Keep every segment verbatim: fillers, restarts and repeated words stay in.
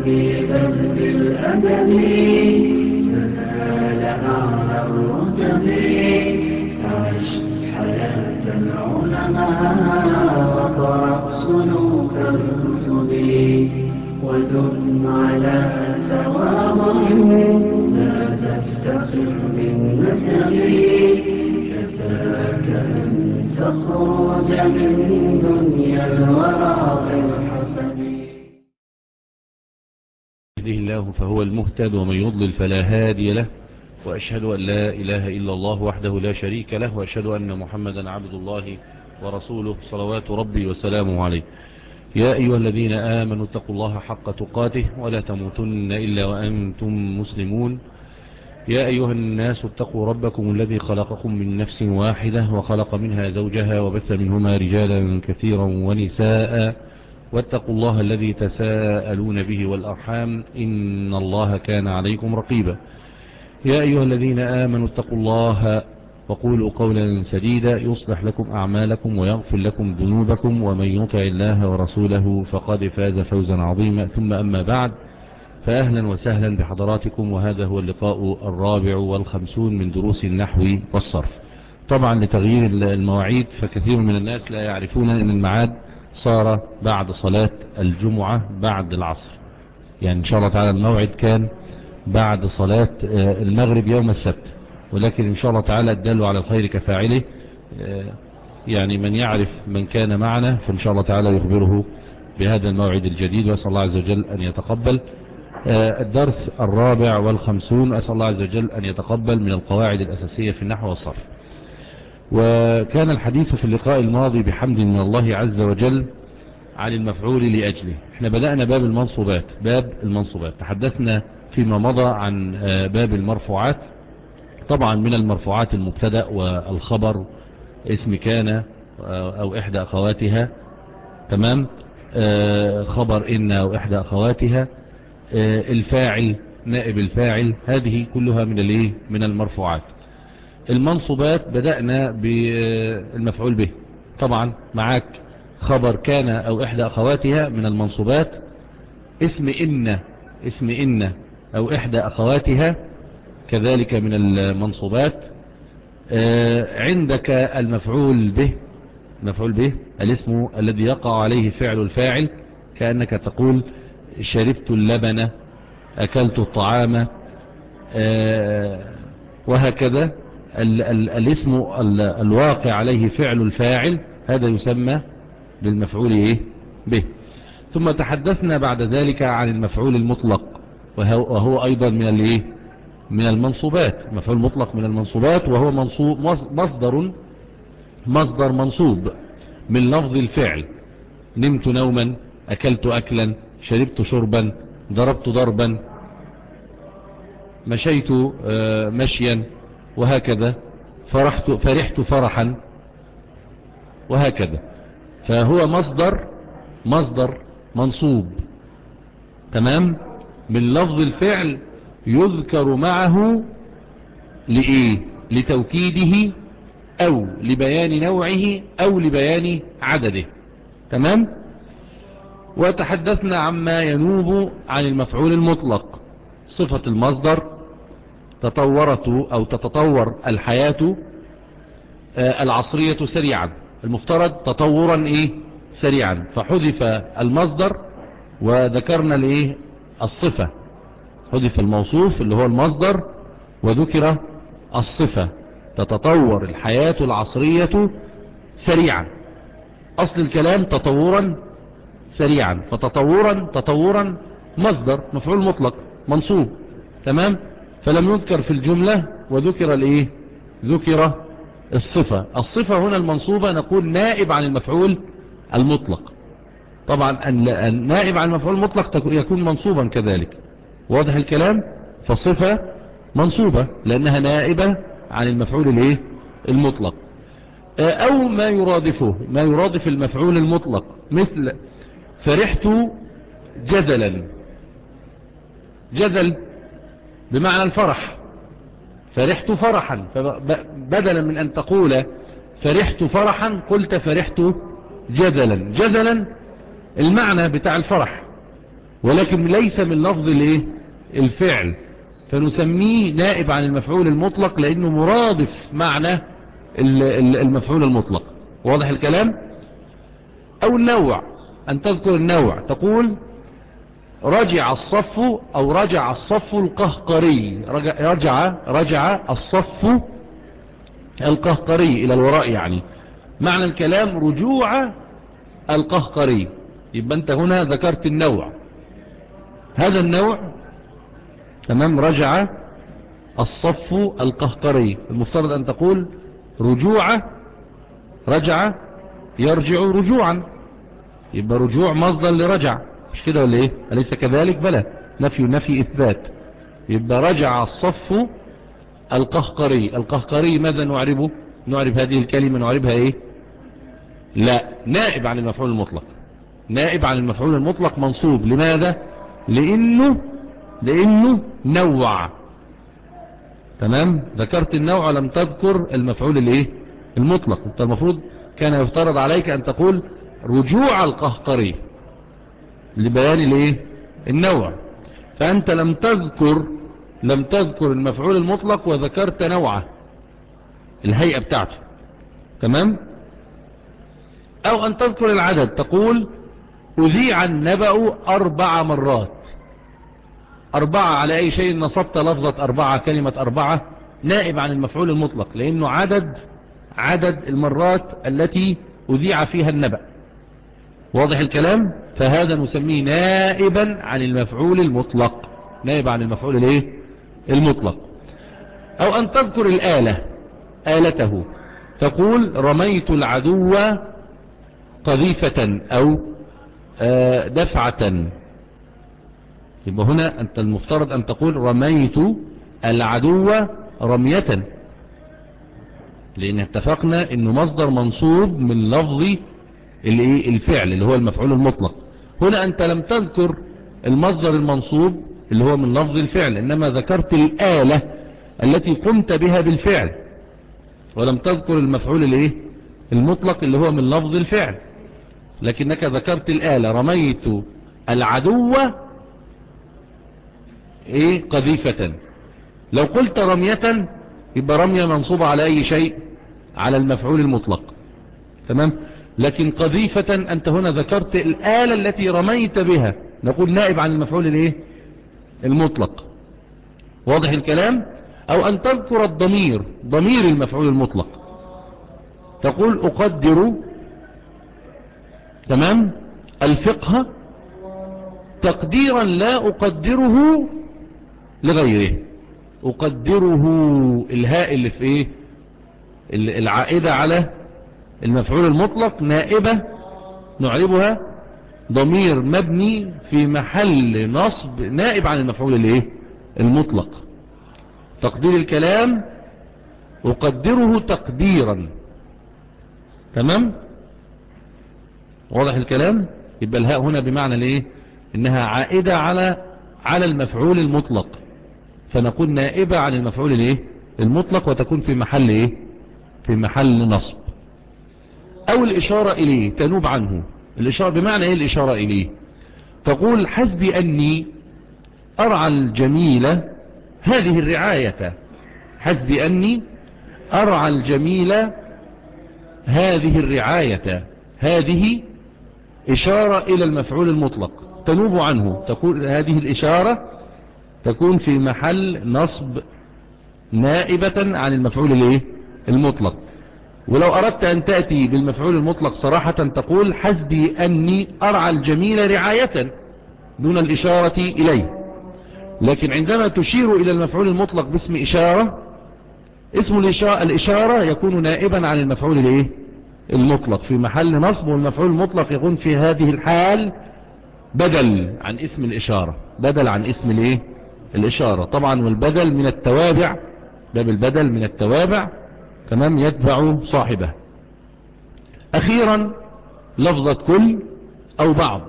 بل بالأدب تنال أعلى الرتب. عش حياة العلماء وقرأ صنوف الكتب، ودم على تواضع لا تفتخر بالنسب. كفاك أن تخرج من دنيا الورى بالحسب. يهده الله فهو المهتد، ومن يضلل فلا هادي له. وأشهد أن لا إله إلا الله وحده لا شريك له، وأشهد أن محمدا عبد الله ورسوله صلوات ربي وسلامه عليه. يا أيها الذين آمنوا اتقوا الله حق تقاته ولا تموتن إلا وأنتم مسلمون. يا أيها الناس اتقوا ربكم الذي خلقكم من نفس واحدة وخلق منها زوجها وبث منهما رجالا كثيرا ونساء، واتقوا الله الذي تساءلون به والأرحام إن الله كان عليكم رقيبا. يا أيها الذين آمنوا اتقوا الله وقولوا قولا سديدا يصلح لكم أعمالكم ويغفر لكم ذنوبكم، ومن يطع الله ورسوله فقد فاز فوزا عظيما. ثم أما بعد، فأهلا وسهلا بحضراتكم، وهذا هو اللقاء الرابع والخمسون من دروس النحو والصرف. طبعا لتغيير المواعيد فكثير من الناس لا يعرفون أن الميعاد صار بعد صلاة الجمعة بعد العصر، يعني إن شاء الله تعالى الموعد كان بعد صلاة المغرب يوم السبت، ولكن إن شاء الله تعالى الدال على الخير كفاعله، يعني من يعرف من كان معنا فإن شاء الله تعالى يخبره بهذا الموعد الجديد، وأسأل الله عز وجل أن يتقبل. الدرس الرابع والخمسون أسأل الله عز وجل أن يتقبل من القواعد الأساسية في النحو والصرف. وكان الحديث في اللقاء الماضي بحمد من الله عز وجل عن المفعول لأجله. احنا بدأنا باب المنصوبات باب المنصوبات تحدثنا فيما مضى عن باب المرفوعات. طبعا من المرفوعات المبتدأ والخبر، اسم كان أو إحدى أخواتها، تمام، خبر إن أو إحدى أخواتها، الفاعل، نائب الفاعل، هذه كلها من الايه من المرفوعات. المنصوبات بدأنا بالمفعول به. طبعا معاك خبر كان أو إحدى أخواتها من المنصوبات، اسم إن اسم إن أو إحدى أخواتها كذلك من المنصوبات. عندك المفعول به، مفعول به الاسم الذي يقع عليه فعل الفاعل، كأنك تقول شربت اللبن، أكلت الطعام، وهكذا. ال ال الاسم ال الواقع عليه فعل الفاعل هذا يسمى بالمفعول إيه به. ثم تحدثنا بعد ذلك عن المفعول المطلق، وهو, وهو أيضا من الايه من المنصوبات. مفعول مطلق من المنصوبات، وهو منصوب مصدر مصدر منصوب من لفظ الفعل. نمت نوما، أكلت أكلا، شربت شربا، ضربت ضربا، مشيت مشيا، وهكذا. فرحت فرحت فرحا، وهكذا. فهو مصدر مصدر منصوب، تمام، من لفظ الفعل يذكر معه لإيه لتوكيده أو لبيان نوعه أو لبيان عدده، تمام. وتحدثنا عما ينوب عن المفعول المطلق. صفة المصدر، تطورت أو تتطور الحياة العصرية سريعا، المفترض تطورا إيه سريعا، فحذف المصدر وذكرنا الإيه الصفة. حذف الموصوف اللي هو المصدر وذكر الصفة. تتطور الحياة العصرية سريعا، أصل الكلام تطورا سريعا، فتطورا تطورا مصدر مفعول مطلق منصوب، تمام. فلم يذكر في الجملة وذكر الايه ذكر الصفة. الصفة هنا المنصوبة نقول نائب عن المفعول المطلق. طبعا النائب عن المفعول المطلق يكون منصوبا كذلك، واضح الكلام. فالصفة منصوبة لأنها نائبة عن المفعول الايه المطلق، أو ما يرادفه ما يرادف المفعول المطلق، مثل فرحت جذلا. جذل بمعنى الفرح، فرحت فرحا، فبدلا من أن تقول فرحت فرحا قلت فرحت جذلا. جذلا المعنى بتاع الفرح، ولكن ليس من لفظ الايه الفعل، فنسميه نائب عن المفعول المطلق لانه مرادف معنى المفعول المطلق. واضح الكلام؟ او النوع، ان تذكر النوع تقول رجع الصف او رجع الصف القهقري، رجع رجع, رجع الصف القهقري الى الوراء، يعني معنى الكلام رجوع القهقري. يبقى انت هنا ذكرت النوع، هذا النوع تمام. رجع الصف القهقري، المفترض ان تقول رجوع، رجع يرجع رجوعا، يبقى رجوع مصدر لرجع، مش كده ولا ايه؟ أليس كذلك؟ بلى، نفي نفي اثبات. يبقى رجع الصف القهقري. القهقري ماذا نعربه؟ نعرب هذه الكلمة نعربها ايه؟ لا، نائب عن المفعول المطلق. نائب عن المفعول المطلق منصوب. لماذا؟ لانه لانه نوع. تمام. ذكرت النوع لم تذكر المفعول الايه المطلق. انت المفروض كان يفترض عليك ان تقول رجوع القهقري لبيان الايه النوع، فانت لم تذكر لم تذكر المفعول المطلق وذكرت نوعه، الهيئة بتاعته. تمام. او ان تذكر العدد، تقول اذيع النبأ اربع مرات. اربعة على اي شيء نصبت لفظة اربعة، كلمة اربعة نائب عن المفعول المطلق لانه عدد عدد المرات التي اذيع فيها النبأ. واضح الكلام؟ فهذا نسميه نائبا عن المفعول المطلق، نائب عن المفعول الايه المطلق. او ان تذكر الآلة، آلته، تقول رميت العدو قذيفة او دفعة. يبقى هنا انت المفترض ان تقول رميت العدو رمية، لان اتفقنا انه مصدر منصوب من لفظ الفعل اللي هو المفعول المطلق. هنا انت لم تذكر المصدر المنصوب اللي هو من لفظ الفعل، انما ذكرت الآلة التي قمت بها بالفعل، ولم تذكر المفعول الايه المطلق اللي هو من لفظ الفعل، لكنك ذكرت الآلة. رميت العدو ايه قذيفة. لو قلت رمية يبقى رمية منصوبة على اي شيء؟ على المفعول المطلق. تمام. لكن قذيفة انت هنا ذكرت الآلة التي رميت بها، نقول نائب عن المفعول الايه المطلق. واضح الكلام؟ او ان تذكر الضمير، ضمير المفعول المطلق، تقول اقدر تمام الفقه تقديرا لا اقدره لغيره. اقدره، الهاء اللي في ايه العائدة على المفعول المطلق نائبة نعربها ضمير مبني في محل نصب نائب عن المفعول الايه المطلق. تقدير الكلام اقدره تقديرا. تمام. واضح الكلام؟ يبقى الهاء هنا بمعنى الايه انها عائدة على على المفعول المطلق، فنقول نائبة عن المفعول الايه المطلق وتكون في محل ايه في محل نصب. او الاشارة اليه تنوب عنه. الاشارة بمعنى ايه الاشارة اليه؟ تقول حسبي اني ارعى الجميلة هذه الرعاية. حسبي اني ارعى الجميلة هذه الرعاية. هذه اشارة الى المفعول المطلق تنوب عنه، تكون هذه الاشارة تكون في محل نصب نائبة عن المفعول الايه المطلق. ولو اردت ان تأتي بالمفعول المطلق صراحة تقول حسبي اني ارعى الجميل رعاية دون الاشارة اليه. لكن عندما تشير الى المفعول المطلق باسم اشارة، اسم الاشارة يكون نائبا عن المفعول الايه المطلق في محل نصب، والمفعول المطلق يكون في هذه الحال بدل عن اسم الاشارة، بدل عن اسم الايه الاشارة. طبعا والبدل من التوابع، باب البدل من التوابع تمام يتبع صاحبه. اخيرا لفظة كل او بعض،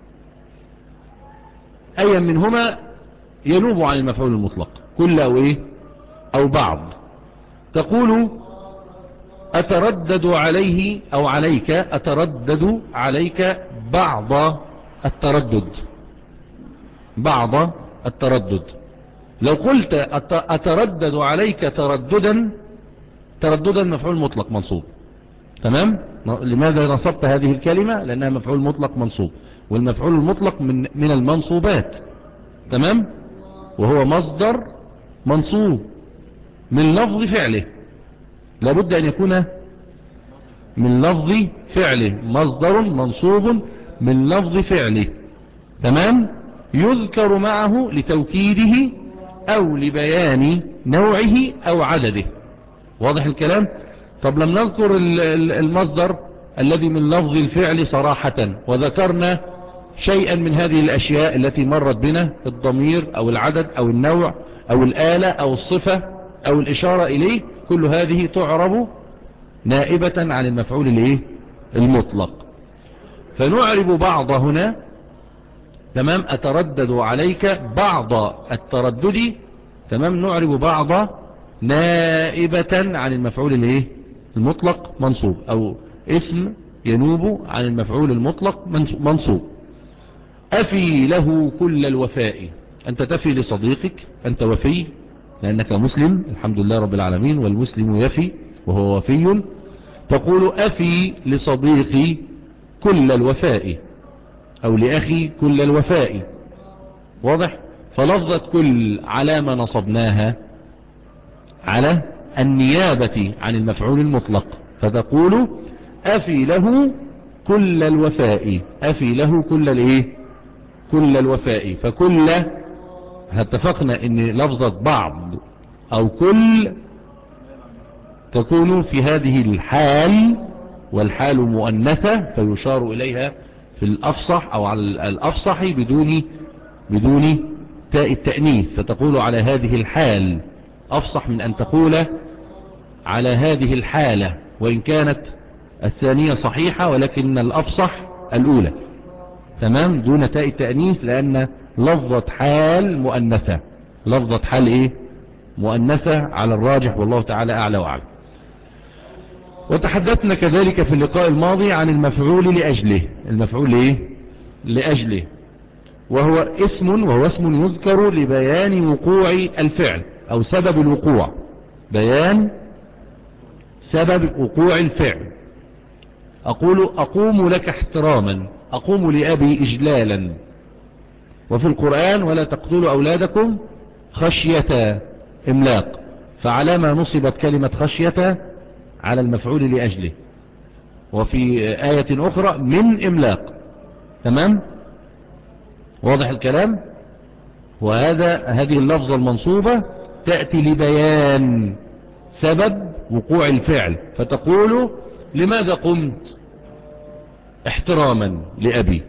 اي منهما ينوب عن المفعول المطلق، كل او ايه او بعض. تقول اتردد عليه او عليك، اتردد عليك بعض التردد. بعض التردد. لو قلت أتردد عليك ترددا، ترددا مفعول مطلق منصوب. تمام. لماذا نصبت هذه الكلمة؟ لأنها مفعول مطلق منصوب، والمفعول المطلق من, من المنصوبات. تمام. وهو مصدر منصوب من لفظ فعله، لابد أن يكون من لفظ فعله، مصدر منصوب من لفظ فعله. تمام. يذكر معه لتوكيده أو لبيان نوعه أو عدده. واضح الكلام؟ طب لم نذكر المصدر الذي من لفظ الفعل صراحة، وذكرنا شيئا من هذه الأشياء التي مرت بنا، الضمير أو العدد أو النوع أو الآلة أو الصفة أو الإشارة إليه، كل هذه تعرب نائبة عن المفعول الايه المطلق. فنعرب بعض هنا. تمام. أتردد عليك بعض التردد. تمام. نعرب بعض نائبة عن المفعول الايه المطلق منصوب، أو اسم ينوب عن المفعول المطلق منصوب. أفي له كل الوفاء. أنت تفي لصديقك، أنت وفي لأنك مسلم، الحمد لله رب العالمين، والمسلم يفي وهو وفي. تقول أفي لصديقي كل الوفاء، أو لأخي كل الوفاء. واضح؟ فلفظة كل على ما نصبناها على النيابة عن المفعول المطلق، فتقول أفي له كل الوفاء، أفي له كل الايه كل الوفاء. فكل اتفقنا ان لفظة بعض او كل تكون في هذه الحال، والحال مؤنثة فيشار اليها في الافصح او على الافصح بدون بدون تاء التأنيث، فتقول على هذه الحال افصح من ان تقول على هذه الحالة، وان كانت الثانية صحيحة ولكن الافصح الاولى. تمام. دون تاء التأنيث، لأن لفظة حال مؤنثة، لفظة حال إيه مؤنثة على الراجح، والله تعالى أعلى وأعلم. وتحدثنا كذلك في اللقاء الماضي عن المفعول لأجله. المفعول إيه لأجله، وهو اسم وهو اسم يذكر لبيان وقوع الفعل أو سبب الوقوع، بيان سبب وقوع الفعل. أقول أقوم لك احتراما، أقوم لأبي إجلالا. وفي القرآن ولا تقتلوا أولادكم خشية إملاق، فعلى ما نصبت كلمة خشية على المفعول لأجله. وفي آية أخرى من إملاق. تمام. واضح الكلام. وهذا هذه اللفظة المنصوبة تأتي لبيان سبب وقوع الفعل، فتقول لماذا قمت احتراما لأبي،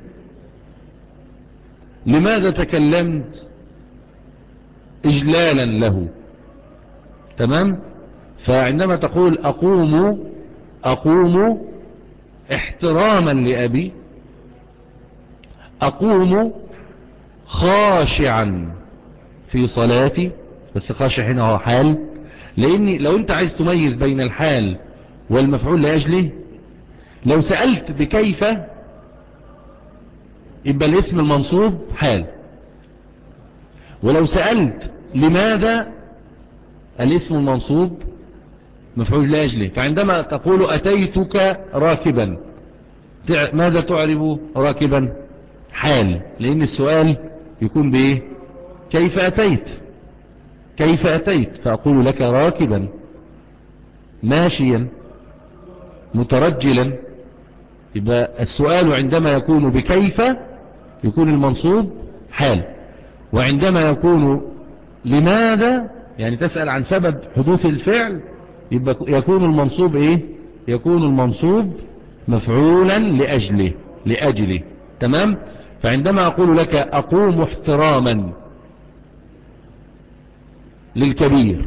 لماذا تكلمت إجلالا له. تمام. فعندما تقول أقوم أقوم احتراما لأبي، أقوم خاشعا في صلاتي، بس خاشع هنا هو حال، لأني لو أنت عايز تميز بين الحال والمفعول لأجله، لو سألت بكيف يبقى الاسم المنصوب حال، ولو سألت لماذا الاسم المنصوب مفعول لأجله. فعندما تقول أتيتك راكبا، ماذا تعرب راكبا؟ حال، لأن السؤال يكون بإيه؟ كيف أتيت، كيف أتيت، فأقول لك راكبا ماشيا مترجلا. يبقى السؤال عندما يكون بكيف يكون المنصوب حال، وعندما يكون لماذا يعني تسأل عن سبب حدوث الفعل يبقى يكون المنصوب ايه يكون المنصوب مفعولا لأجله لأجله. تمام. فعندما أقول لك أقوم احتراما للكبير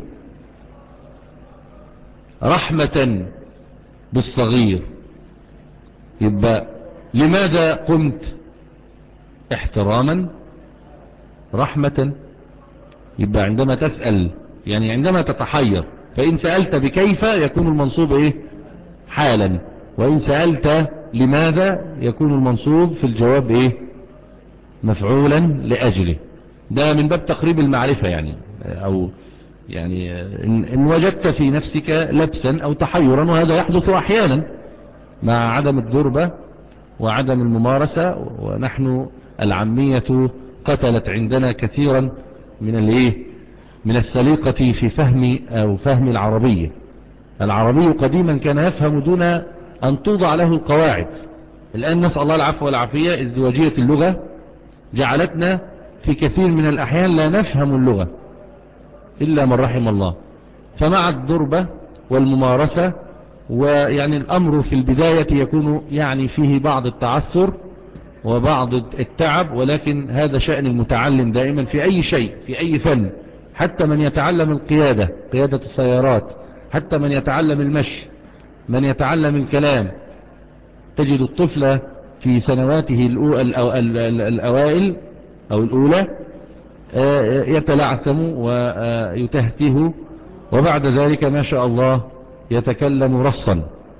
رحمة بالصغير، يبقى لماذا قمت احتراما رحمة. يبقى عندما تسأل يعني عندما تتحير، فإن سألت بكيف يكون المنصوب ايه حالا، وإن سألت لماذا يكون المنصوب في الجواب ايه مفعولا لأجله. ده من باب تقريب المعرفة يعني، أو يعني إن, إن وجدت في نفسك لبسا أو تحيرا، وهذا يحدث أحيانا مع عدم الدربة وعدم الممارسة، ونحن العامية قتلت عندنا كثيرا من الايه من السليقة في فهم أو فهم العربية. العربي قديما كان يفهم دون أن توضع له القواعد. الآن نسأل الله العفو والعافية، ازدواجية اللغة جعلتنا في كثير من الأحيان لا نفهم اللغة إلا من رحم الله. فمع الضربة والممارسة، ويعني الأمر في البداية يكون يعني فيه بعض التعثر وبعض التعب، ولكن هذا شأن المتعلم دائما في أي شيء، في أي فن، حتى من يتعلم القيادة، قيادة السيارات، حتى من يتعلم المشي، من يتعلم الكلام. تجد الطفل في سنواته الأوائل أو الأولى يتلعثم ويتهته، وبعد ذلك ما شاء الله يتكلم رصا،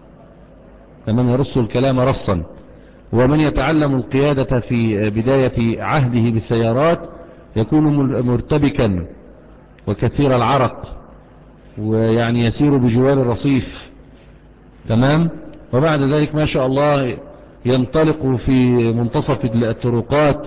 فمن يرص الكلام رصا. ومن يتعلم القيادة في بداية عهده بالسيارات يكون مرتبكا وكثير العرق، ويعني يسير بجوار الرصيف، تمام. وبعد ذلك ما شاء الله ينطلق في منتصف الطرقات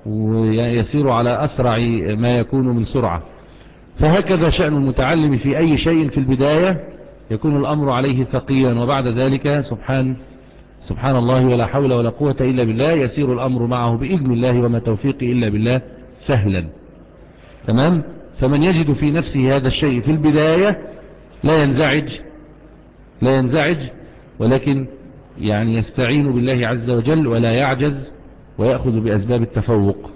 ويسير على أسرع ما يكون من سرعة. فهكذا شأن المتعلم في أي شيء، في البداية يكون الأمر عليه ثقيلا، وبعد ذلك سبحان سبحان الله ولا حول ولا قوة إلا بالله يسير الأمر معه بإذن الله، وما توفيقي إلا بالله سهلا، تمام. فمن يجد في نفسه هذا الشيء في البداية لا ينزعج لا ينزعج ولكن يعني يستعين بالله عز وجل ولا يعجز، ويأخذ بأسباب التفوق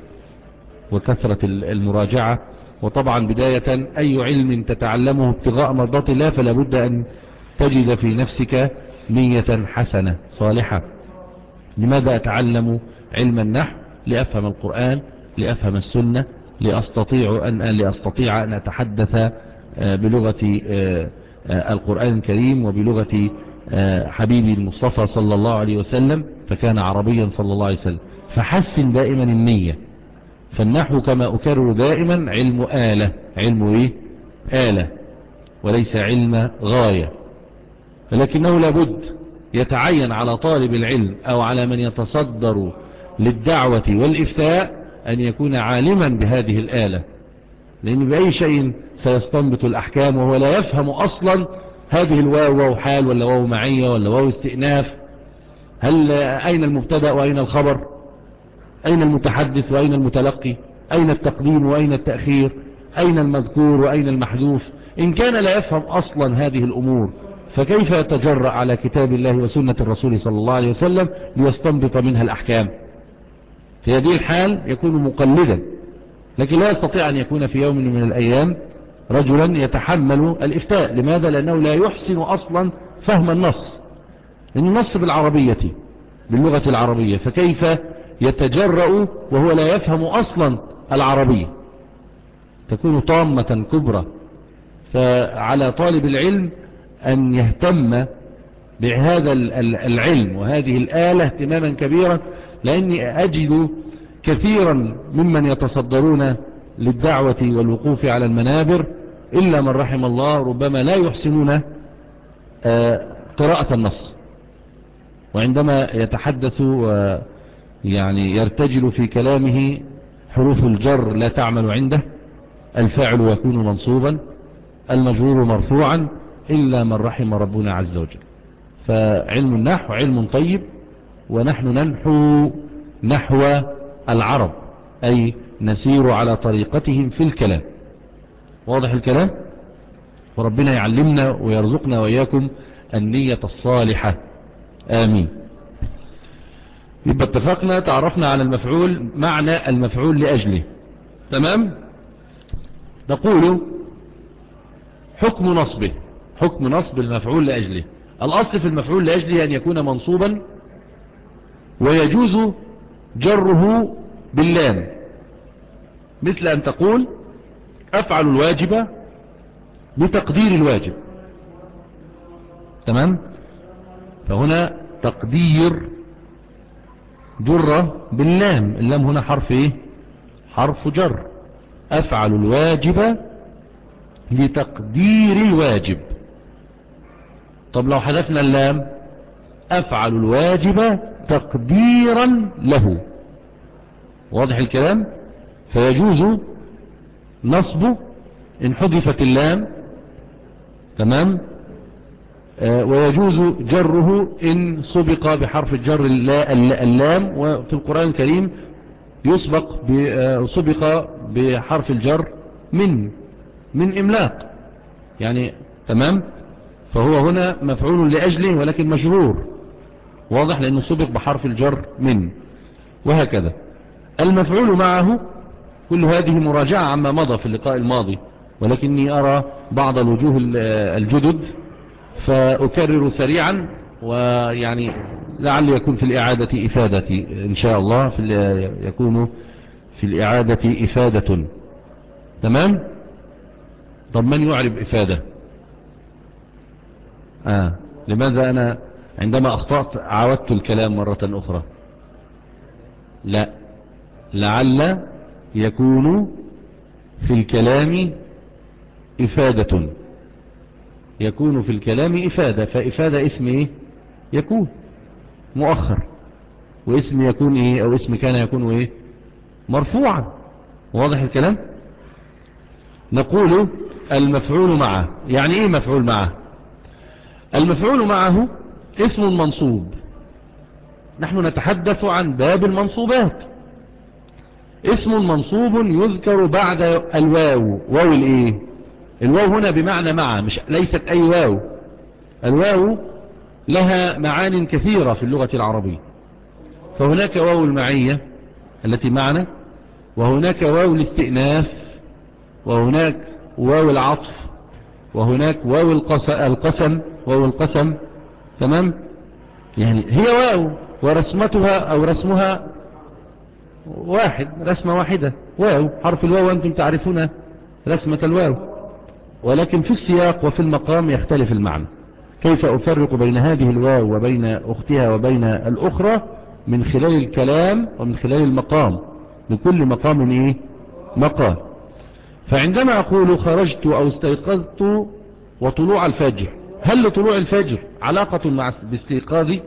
وكثرة المراجعة. وطبعا بداية أي علم تتعلمه ابتغاء مرضات الله فلا بد أن تجد في نفسك نية حسنة صالحة. لماذا أتعلم علم النحو؟ لأفهم القرآن، لأفهم السنة، لأستطيع أن, لأستطيع أن أتحدث بلغة القرآن الكريم وبلغة حبيبي المصطفى صلى الله عليه وسلم، فكان عربيا صلى الله عليه وسلم. فحسن دائما النية. فالنحو كما أكرر دائما علم آلة، علم إيه؟ آلة، وليس علم غاية. ولكنه لابد يتعين على طالب العلم أو على من يتصدر للدعوة والإفتاء أن يكون عالما بهذه الآلة، لأن بأي شيء سيستنبط الأحكام وهو لا يفهم أصلا هذه الواو واو حال ولا واو معية ولا واو استئناف. هل أين المبتدأ وأين الخبر؟ أين المتحدث وأين المتلقي؟ أين التقديم وأين التأخير؟ أين المذكور وأين المحذوف؟ إن كان لا يفهم أصلا هذه الأمور فكيف يتجرأ على كتاب الله وسنة الرسول صلى الله عليه وسلم ليستنبط منها الأحكام؟ في هذه الحال يكون مقلدا، لكن لا يستطيع أن يكون في يوم من الأيام رجلا يتحمل الإفتاء. لماذا؟ لأنه لا يحسن أصلا فهم النص، لأن النص بالعربية باللغة العربية، فكيف يتجرأ وهو لا يفهم أصلا العربية؟ تكون طامة كبرى. فعلى طالب العلم أن يهتم بهذا العلم وهذه الآلة اهتماما كبيرا، لأني أجد كثيرا ممن يتصدرون للدعوة والوقوف على المنابر إلا من رحم الله ربما لا يحسنون قراءة النص، وعندما يتحدث يعني يرتجل في كلامه حروف الجر لا تعمل عنده، الفاعل يكون منصوبا، المجرور مرفوعا، إلا من رحم ربنا عز وجل. فعلم النحو علم طيب، ونحن ننحو نحو العرب، أي نسير على طريقتهم في الكلام. واضح الكلام؟ وربنا يعلمنا ويرزقنا وإياكم النية الصالحة، آمين. يبقى اتفقنا، تعرفنا على المفعول، معنى المفعول لأجله، تمام. نقول حكم نصبه، حكم نصب المفعول لأجله. الأصل في المفعول لأجله أن يكون منصوبا، ويجوز جره باللام، مثل أن تقول أفعل الواجب بتقدير الواجب، تمام. فهنا تقدير جر باللام، اللام هنا حرف ايه؟ حرف جر، أفعل الواجب لتقدير الواجب. طب لو حذفنا اللام أفعل الواجب تقديرا له. واضح الكلام؟ فيجوز نصبه إن حذفت اللام، تمام، آه ويجوز جره إن سبق بحرف الجر اللام، وفي القرآن الكريم يسبق سبق بحرف الجر من من إملاق يعني، تمام. فهو هنا مفعول لأجله ولكن مجرور، واضح، لأنه سبق بحرف الجر من. وهكذا المفعول معه. كل هذه مراجعة عما مضى في اللقاء الماضي، ولكني أرى بعض الوجوه الجدد فأكرر سريعا، ويعني لعل يكون في الإعادة إفادة إن شاء الله، في يكون في الإعادة إفادة. تمام. طب من يعرب إفادة؟ آه. لماذا أنا عندما أخطأت عاودت الكلام مرة أخرى؟ لا، لعل يكون في الكلام إفادة، يكون في الكلام إفادة. فإفادة اسم إيه؟ يكون مؤخر، واسم يكون إيه؟ أو اسم كان يكون إيه؟ مرفوعا. واضح الكلام؟ نقول المفعول معه. يعني إيه مفعول معه؟ المفعول معه اسم منصوب. نحن نتحدث عن باب المنصوبات. اسم منصوب يذكر بعد الواو. واو الايه؟ الواو هنا بمعنى مع، مش ليست اي واو. الواو لها معان كثيرة في اللغة العربية. فهناك واو المعية التي معنا، وهناك واو الاستئناف، وهناك واو العطف، وهناك واو القسم، واو القسم. تمام. يعني هي واو ورسمتها او رسمها واحد، رسمة واحدة، واو، حرف الواو أنتم تعرفون رسمة الواو، ولكن في السياق وفي المقام يختلف المعنى. كيف أفرق بين هذه الواو وبين أختها وبين الأخرى؟ من خلال الكلام ومن خلال المقام. لكل مقام إيه؟ مقام. فعندما أقول خرجت أو استيقظت وطلوع الفجر، هل لطلوع الفجر علاقة مع باستيقاظي؟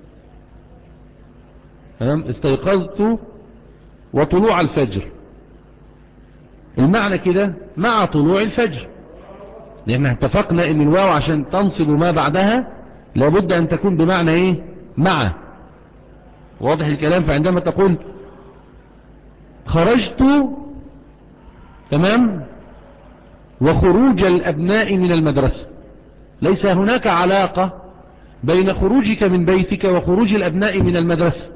استيقظت وطلوع الفجر، المعنى كده مع طلوع الفجر، لأن اتفقنا ان الواو عشان تنصب ما بعدها لابد ان تكون بمعنى ايه؟ مع. واضح الكلام؟ فعندما تقول خرجت، تمام، وخروج الابناء من المدرسة، ليس هناك علاقة بين خروجك من بيتك وخروج الابناء من المدرسة،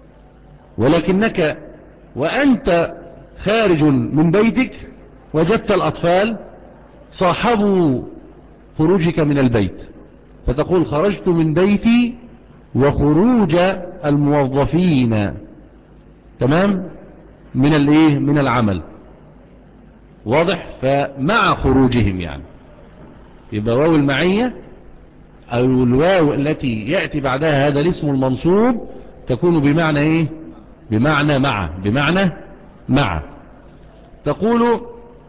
ولكنك وأنت خارج من بيتك وجدت الأطفال صاحبوا خروجك من البيت، فتقول خرجت من بيتي وخروج الموظفين، تمام، من الايه؟ من العمل. واضح؟ فمع خروجهم يعني. يبقى واو المعية او الواو التي يأتي بعدها هذا الاسم المنصوب تكون بمعنى ايه؟ بمعنى مع، بمعنى مع. تقول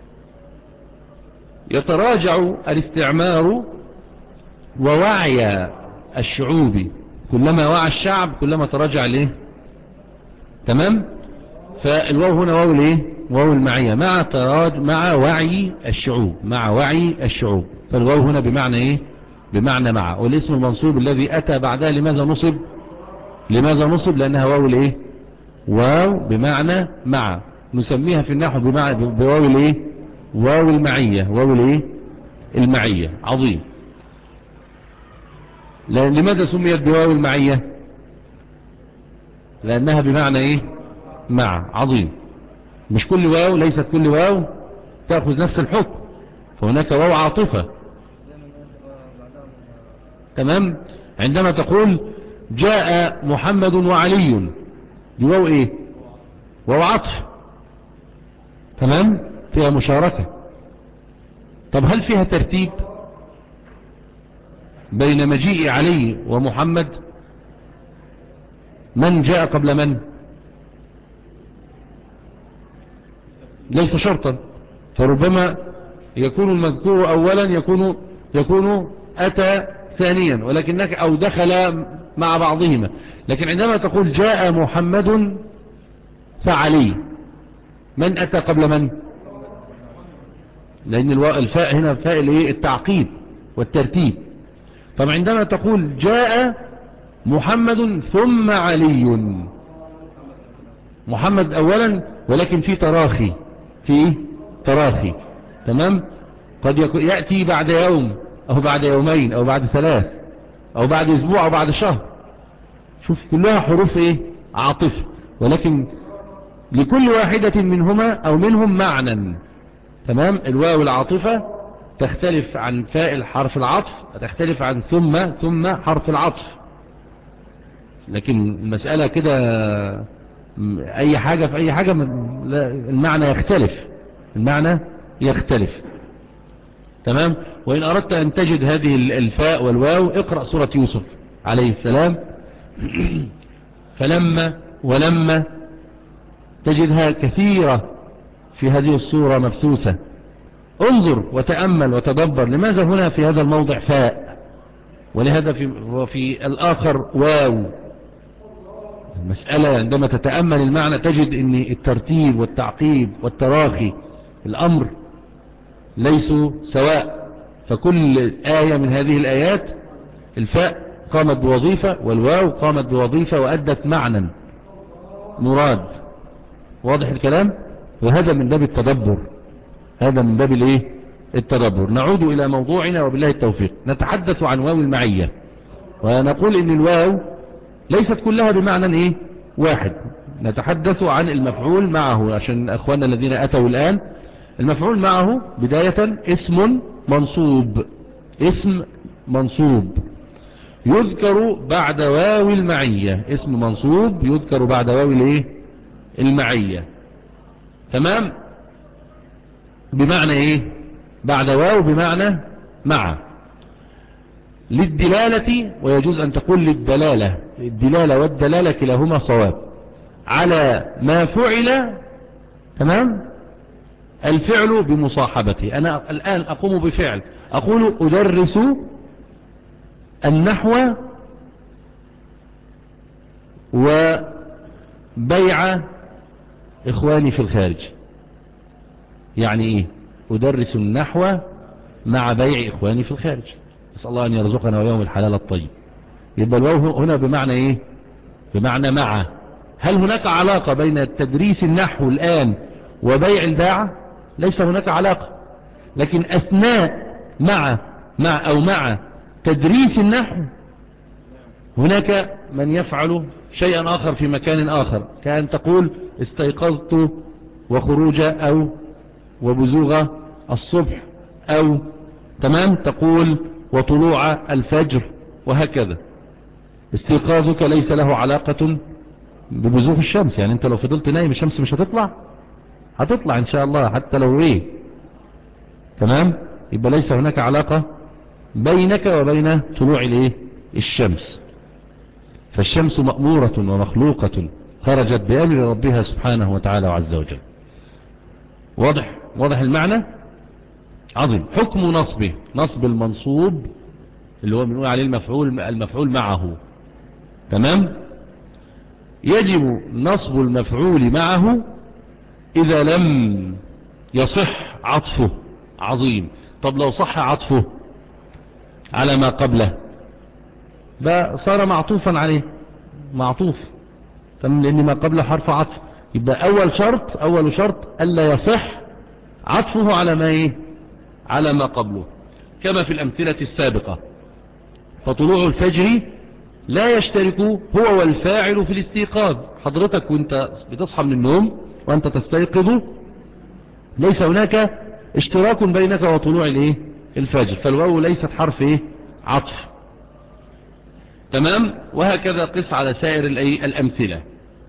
يتراجع الاستعمار ووعي الشعوب، كلما وعى الشعب كلما تراجع ليه؟ تمام. فالواو هنا واو الايه؟ واو المعية، مع تراج مع وعي الشعوب، مع وعي الشعوب. فالواو هنا بمعنى ايه؟ بمعنى مع. والاسم المنصوب الذي اتى بعدها لماذا نصب؟ لماذا نصب؟ لانها واو الايه؟ واو بمعنى مع. نسميها في النحو بمعنى بواو الايه؟ واو المعية، واو الايه؟ المعية. عظيم. لماذا سميت بواو المعية؟ لانها بمعنى ايه؟ مع. عظيم. مش كل واو، ليست كل واو تأخذ نفس الحكم، فهناك واو عاطفة. تمام. عندما تقول جاء محمد وعلي، دي واو ايه؟ واو عطف، تمام، فيها مشاركة. طب هل فيها ترتيب بين مجيء علي ومحمد؟ من جاء قبل من؟ ليس شرطا. فربما يكون المذكور أولا يكون يكون أتى ثانيا، ولكنك أو دخل مع بعضهما. لكن عندما تقول جاء محمد فعلي، من أتى قبل من؟ لأن الفاء هنا فاء التعقيب والترتيب. طب عندما تقول جاء محمد ثم علي، محمد أولا ولكن في تراخي، في إيه؟ تراخي. تمام. قد يأتي بعد يوم أو بعد يومين أو بعد ثلاث أو بعد أسبوع أو بعد شهر. شوف كلها حروف إيه؟ عاطف، ولكن لكل واحدة منهما أو منهم معنى. تمام. الواو العاطفة تختلف عن فاء حرف العطف، تختلف عن ثم ثم حرف العطف. لكن المسألة كده أي حاجة في أي حاجة المعنى يختلف، المعنى يختلف. تمام. وإن أردت أن تجد هذه الفاء والواو اقرأ سورة يوسف عليه السلام. فلما ولما تجدها كثيرة في هذه السورة مبثوثة. انظر وتأمل وتدبر لماذا هنا في هذا الموضع فاء ولهذا في, وفي الآخر واو. المسألة عندما تتأمل المعنى تجد ان الترتيب والتعقيب والتراخي الأمر ليسوا سواء. فكل آية من هذه الآيات الفاء قامت بوظيفة والواو قامت بوظيفة وأدت معنى مراد. واضح الكلام؟ وهذا من باب التدبر، هذا من باب الايه؟ التدبر. نعود إلى موضوعنا وبالله التوفيق. نتحدث عن واو المعية، ونقول ان الواو ليست كلها بمعنى ايه؟ واحد. نتحدث عن المفعول معه عشان اخواننا الذين اتوا الان. المفعول معه بداية اسم منصوب، اسم منصوب يذكر بعد واو المعية، اسم منصوب يذكر بعد واو الايه؟ المعية. تمام. بمعنى ايه؟ بعد واو بمعنى مع، للدلالة، ويجوز ان تقول للدلالة. الدلالة والدلالة كلاهما صواب على ما فعل. تمام. الفعل بمصاحبته. انا الان اقوم بفعل، اقول ادرس النحو وبيع اخواني في الخارج. يعني ايه؟ ادرس النحو مع بيع اخواني في الخارج. نسأل الله ان يرزقنا ويوم الحلال الطيب. يبقى الواو هنا بمعنى ايه؟ بمعنى مع. هل هناك علاقة بين تدريس النحو الان وبيع الباعة؟ ليس هناك علاقة. لكن اثناء مع مع او مع تدريس النحو هناك من يفعل شيئا اخر في مكان اخر، كأن تقول استيقظت وخروج او وبزوغ الصبح، او تمام تقول وطلوع الفجر، وهكذا. استيقاظك ليس له علاقة ببزوغ الشمس. يعني انت لو فضلت نايم الشمس مش هتطلع؟ هتطلع ان شاء الله حتى لو ايه. تمام. يبقى ليس هناك علاقة بينك وبين طلوع الايه؟ الشمس. فالشمس مأمورة ومخلوقة خرجت بأمر ربها سبحانه وتعالى وعز وجل. واضح؟ واضح المعنى؟ عظيم. حكم نصبه، نصب المنصوب اللي هو بنقول عليه المفعول المفعول معه. تمام. يجب نصب المفعول معه إذا لم يصح عطفه. عظيم. طب لو صح عطفه على ما قبله بقى صار معطوفا عليه، معطوف. تمام. لأن ما قبله حرف عطف. يبقى أول شرط أول شرط ألا يصح عطفه على ما إيه؟ على ما قبله، كما في الأمثلة السابقة. فطلوع الفجر لا يشترك هو والفاعل في الاستيقاظ. حضرتك وانت بتصحى من النوم وانت تستيقظ ليس هناك اشتراك بينك وطلوع الايه؟ الفجر. فالواو ليست حرف ايه؟ عطف. تمام. وهكذا قس على سائر الايه؟ الأمثلة.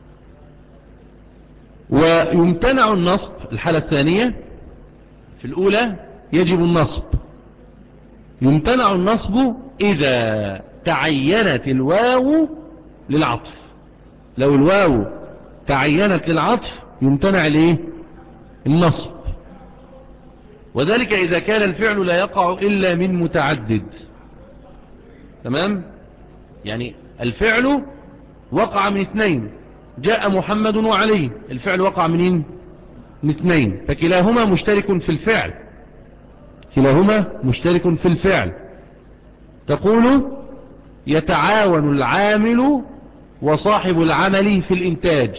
ويمتنع النصب الحالة الثانية. في الأولى يجب النصب. يمتنع النصب إذا تعينت الواو للعطف. لو الواو تعينت للعطف يمتنع الايه؟ النصب. وذلك إذا كان الفعل لا يقع إلا من متعدد. تمام؟ يعني الفعل وقع من اثنين، جاء محمد وعلي، الفعل وقع منين؟ من اثنين، فكلاهما مشترك في الفعل، كلاهما مشترك في الفعل. تقول يتعاون العامل وصاحب العمل في الإنتاج،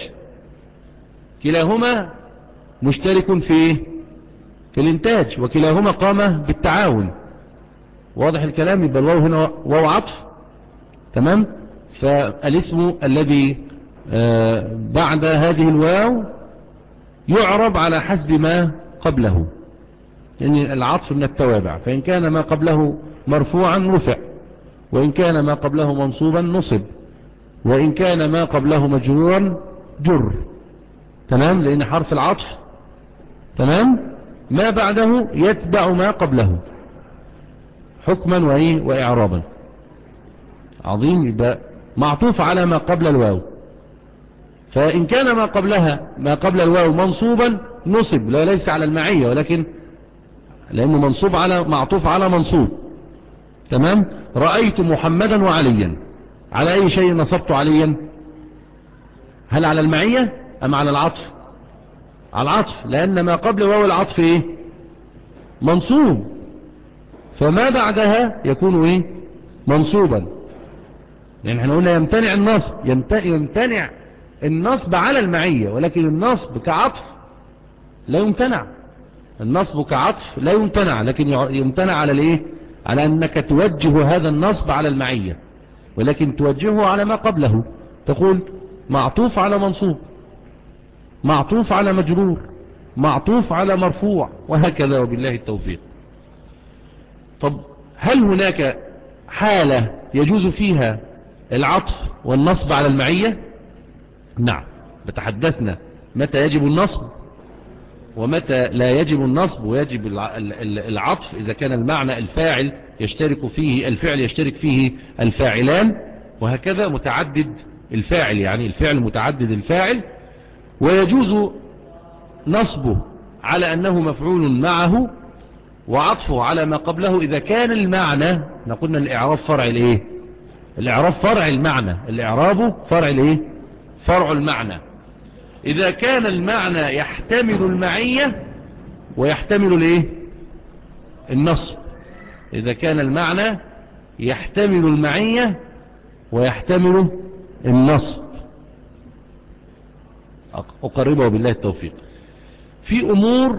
كلاهما مشترك في في الإنتاج وكلاهما قام بالتعاون. واضح الكلام؟ يبقى الواو هنا واو عطف. تمام؟ فالاسم الذي آه بعد هذه الواو يعرب على حسب ما قبله، يعني العطف من التوابع، فإن كان ما قبله مرفوعا رفع، وإن كان ما قبله منصوبا نصب، وإن كان ما قبله مجرورا جر. تمام؟ لأن حرف العطف تمام ما بعده يتبع ما قبله حكما وإيه وإعرابا. عظيم. يبقى معطوف على ما قبل الواو، فإن كان ما قبلها ما قبل الواو منصوبا نصب، لا ليس على المعية ولكن لأنه منصوب على معطوف على منصوب. تمام؟ رأيت محمدا وعليا، على أي شيء نصبت عليا؟ هل على المعية أم على العطف؟ على العطف، لأن ما قبل واو العطف إيه؟ منصوب، فما بعدها يكون إيه؟ منصوبا. يعني احنا قلنا يمتنع النصب، يمتنع النصب على المعية، ولكن النصب كعطف لا يمتنع، النصب كعطف لا يمتنع، لكن يمتنع على الايه؟ على انك توجه هذا النصب على المعية، ولكن توجهه على ما قبله. تقول معطوف على منصوب، معطوف على مجرور، معطوف على مرفوع، وهكذا، وبالله التوفيق. طب هل هناك حالة يجوز فيها العطف والنصب على المعية؟ نعم، بتحدثنا متى يجب النصب ومتى لا يجب النصب ويجب العطف، إذا كان المعنى الفاعل يشترك فيه الفعل يشترك فيه الفاعلان، وهكذا متعدد الفاعل، يعني الفعل متعدد الفاعل، ويجوز نصبه على أنه مفعول معه وعطفه على ما قبله إذا كان المعنى، نقولنا الإعراب فرع الإيه؟ الإعراب فرع المعنى، الإعراب فرع الإيه؟ فرع المعنى. إذا كان المعنى يحتمل المعية ويحتمل الإيه؟ النصب، إذا كان المعنى يحتمل المعية ويحتمل النصب. أقربه بالله التوفيق. في أمور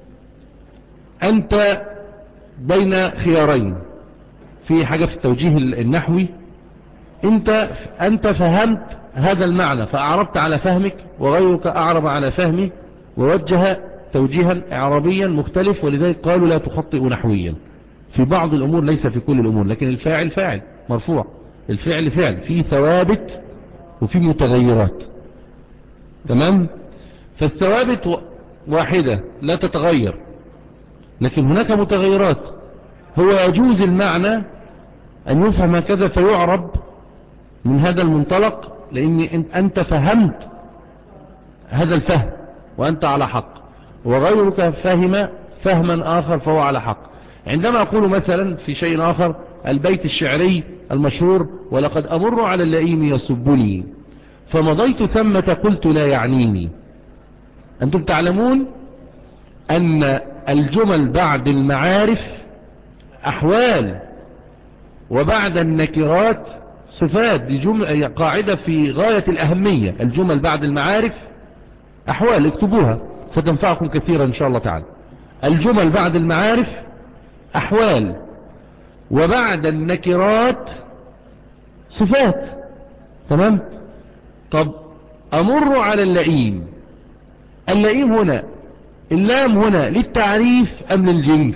أنت بين خيارين، في حاجة في التوجيه النحوي، أنت أنت فهمت هذا المعنى فأعربت على فهمك، وغيرك أعرب على فهمه ووجه توجيها إعرابيا مختلف، ولذلك قالوا لا تخطئ نحويا في بعض الأمور، ليس في كل الأمور، لكن الفاعل فاعل مرفوع، الفعل فعل، في ثوابت وفي متغيرات. تمام؟ فالثوابت واحدة لا تتغير، لكن هناك متغيرات. هو يجوز المعنى أن يفهم هكذا فيعرب من هذا المنطلق، لأن أنت فهمت هذا الفهم وأنت على حق، وغيرك فهم فهما آخر فهو على حق. عندما أقول مثلا في شيء آخر البيت الشعري المشهور ولقد أمر على اللئيم يسبني فمضيت ثمة قلت لا يعنيني، أنتم تعلمون أن الجمل بعد المعارف أحوال وبعد النكرات صفات، دي جملة قاعدة في غاية الأهمية. الجمل بعد المعارف أحوال، اكتبوها ستنفعكم كثيرا إن شاء الله تعالى. الجمل بعد المعارف أحوال وبعد النكرات صفات. تمام؟ طب أمر على اللئيم، اللئيم هنا اللام هنا للتعريف أم للجنس؟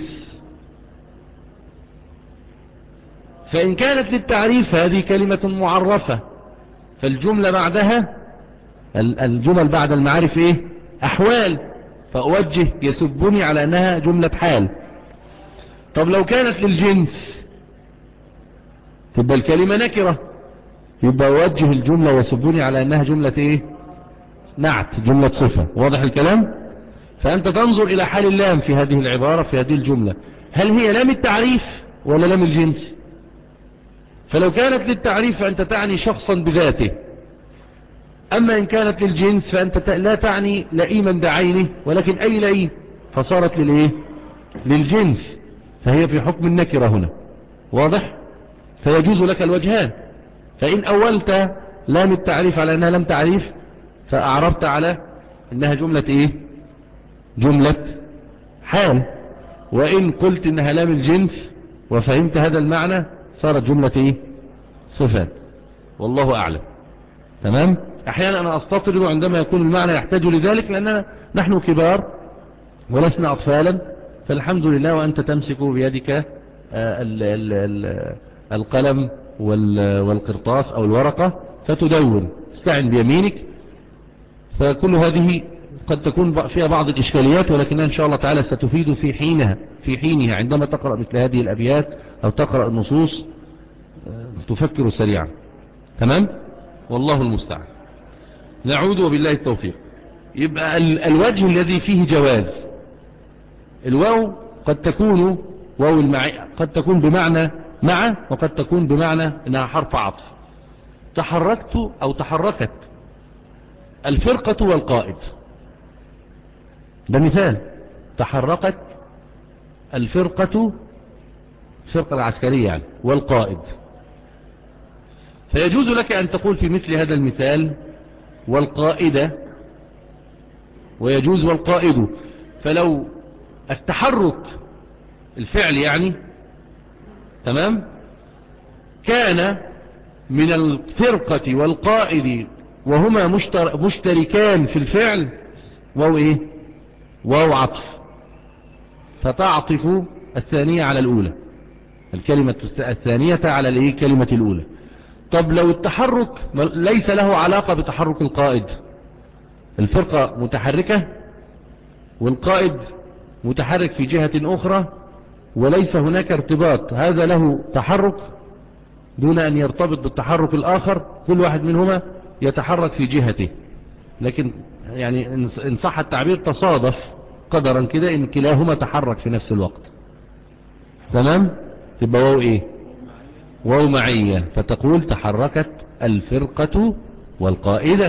فإن كانت للتعريف هذه كلمة معرفة، فالجملة بعدها الجمل بعد المعارف إيه؟ أحوال، فأوجه يسبني على أنها جملة حال. طب لو كانت للجنس تبقى الكلمة نكرة، يبقى أوجه الجملة يسبني على أنها جملة إيه؟ نعت، جملة صفة. واضح الكلام؟ فأنت تنظر إلى حال اللام في هذه العبارة في هذه الجملة، هل هي لام التعريف ولا لام الجنس؟ فلو كانت للتعريف فأنت تعني شخصا بذاته، أما إن كانت للجنس فأنت لا تعني لئيما بعينه ولكن أي لئيم، فصارت للإيه؟ للجنس، فهي في حكم النكرة هنا. واضح؟ فيجوز لك الوجهان. فإن أولت لام التعريف على أنها لام تعريف فأعربت على أنها جملة إيه؟ جملة حال. وإن قلت أنها لام الجنس وفهمت هذا المعنى صارت جملة إيه؟ صفات. والله أعلم. تمام؟ أحيانا أنا أستطرد عندما يكون المعنى يحتاج لذلك، لأننا نحن كبار ولسنا أطفالا، فالحمد لله وأنت تمسك بيدك ال ال ال القلم والقرطاس أو الورقة فتدون، استعن بيمينك. فكل هذه قد تكون فيها بعض الإشكاليات، ولكنها إن شاء الله تعالى ستفيد في حينها في حينها عندما تقرأ مثل هذه الأبيات أو تقرأ النصوص تفكر سريعا. تمام؟ والله المستعان. نعود وبالله التوفيق. يبقى الوجه الذي فيه جواز، الواو قد تكون واو المعي قد تكون بمعنى مع، وقد تكون بمعنى انها حرف عطف. تحركت او تحركت الفرقة والقائد، ده مثال. تحركت الفرقة، الفرقة العسكرية يعني، والقائد. فيجوز لك ان تقول في مثل هذا المثال والقائدة، ويجوز والقائد. فلو التحرك الفعل يعني تمام كان من الفرقة والقائد وهما مشتر مشتركان في الفعل، واو ايه؟ واو عطف، فتعطف الثانية على الأولى، الكلمة الثانية على الايه؟ كلمة الأولى. طب لو التحرك ليس له علاقة بتحرك القائد، الفرقة متحركة والقائد متحرك في جهة أخرى وليس هناك ارتباط، هذا له تحرك دون أن يرتبط بالتحرك الآخر، كل واحد منهما يتحرك في جهته، لكن يعني إن صح التعبير تصادف قدرا كده إن كلاهما تحرك في نفس الوقت. تمام؟ تبقى واو إيه؟ واو معية. فتقول تحركت الفرقة والقائدة.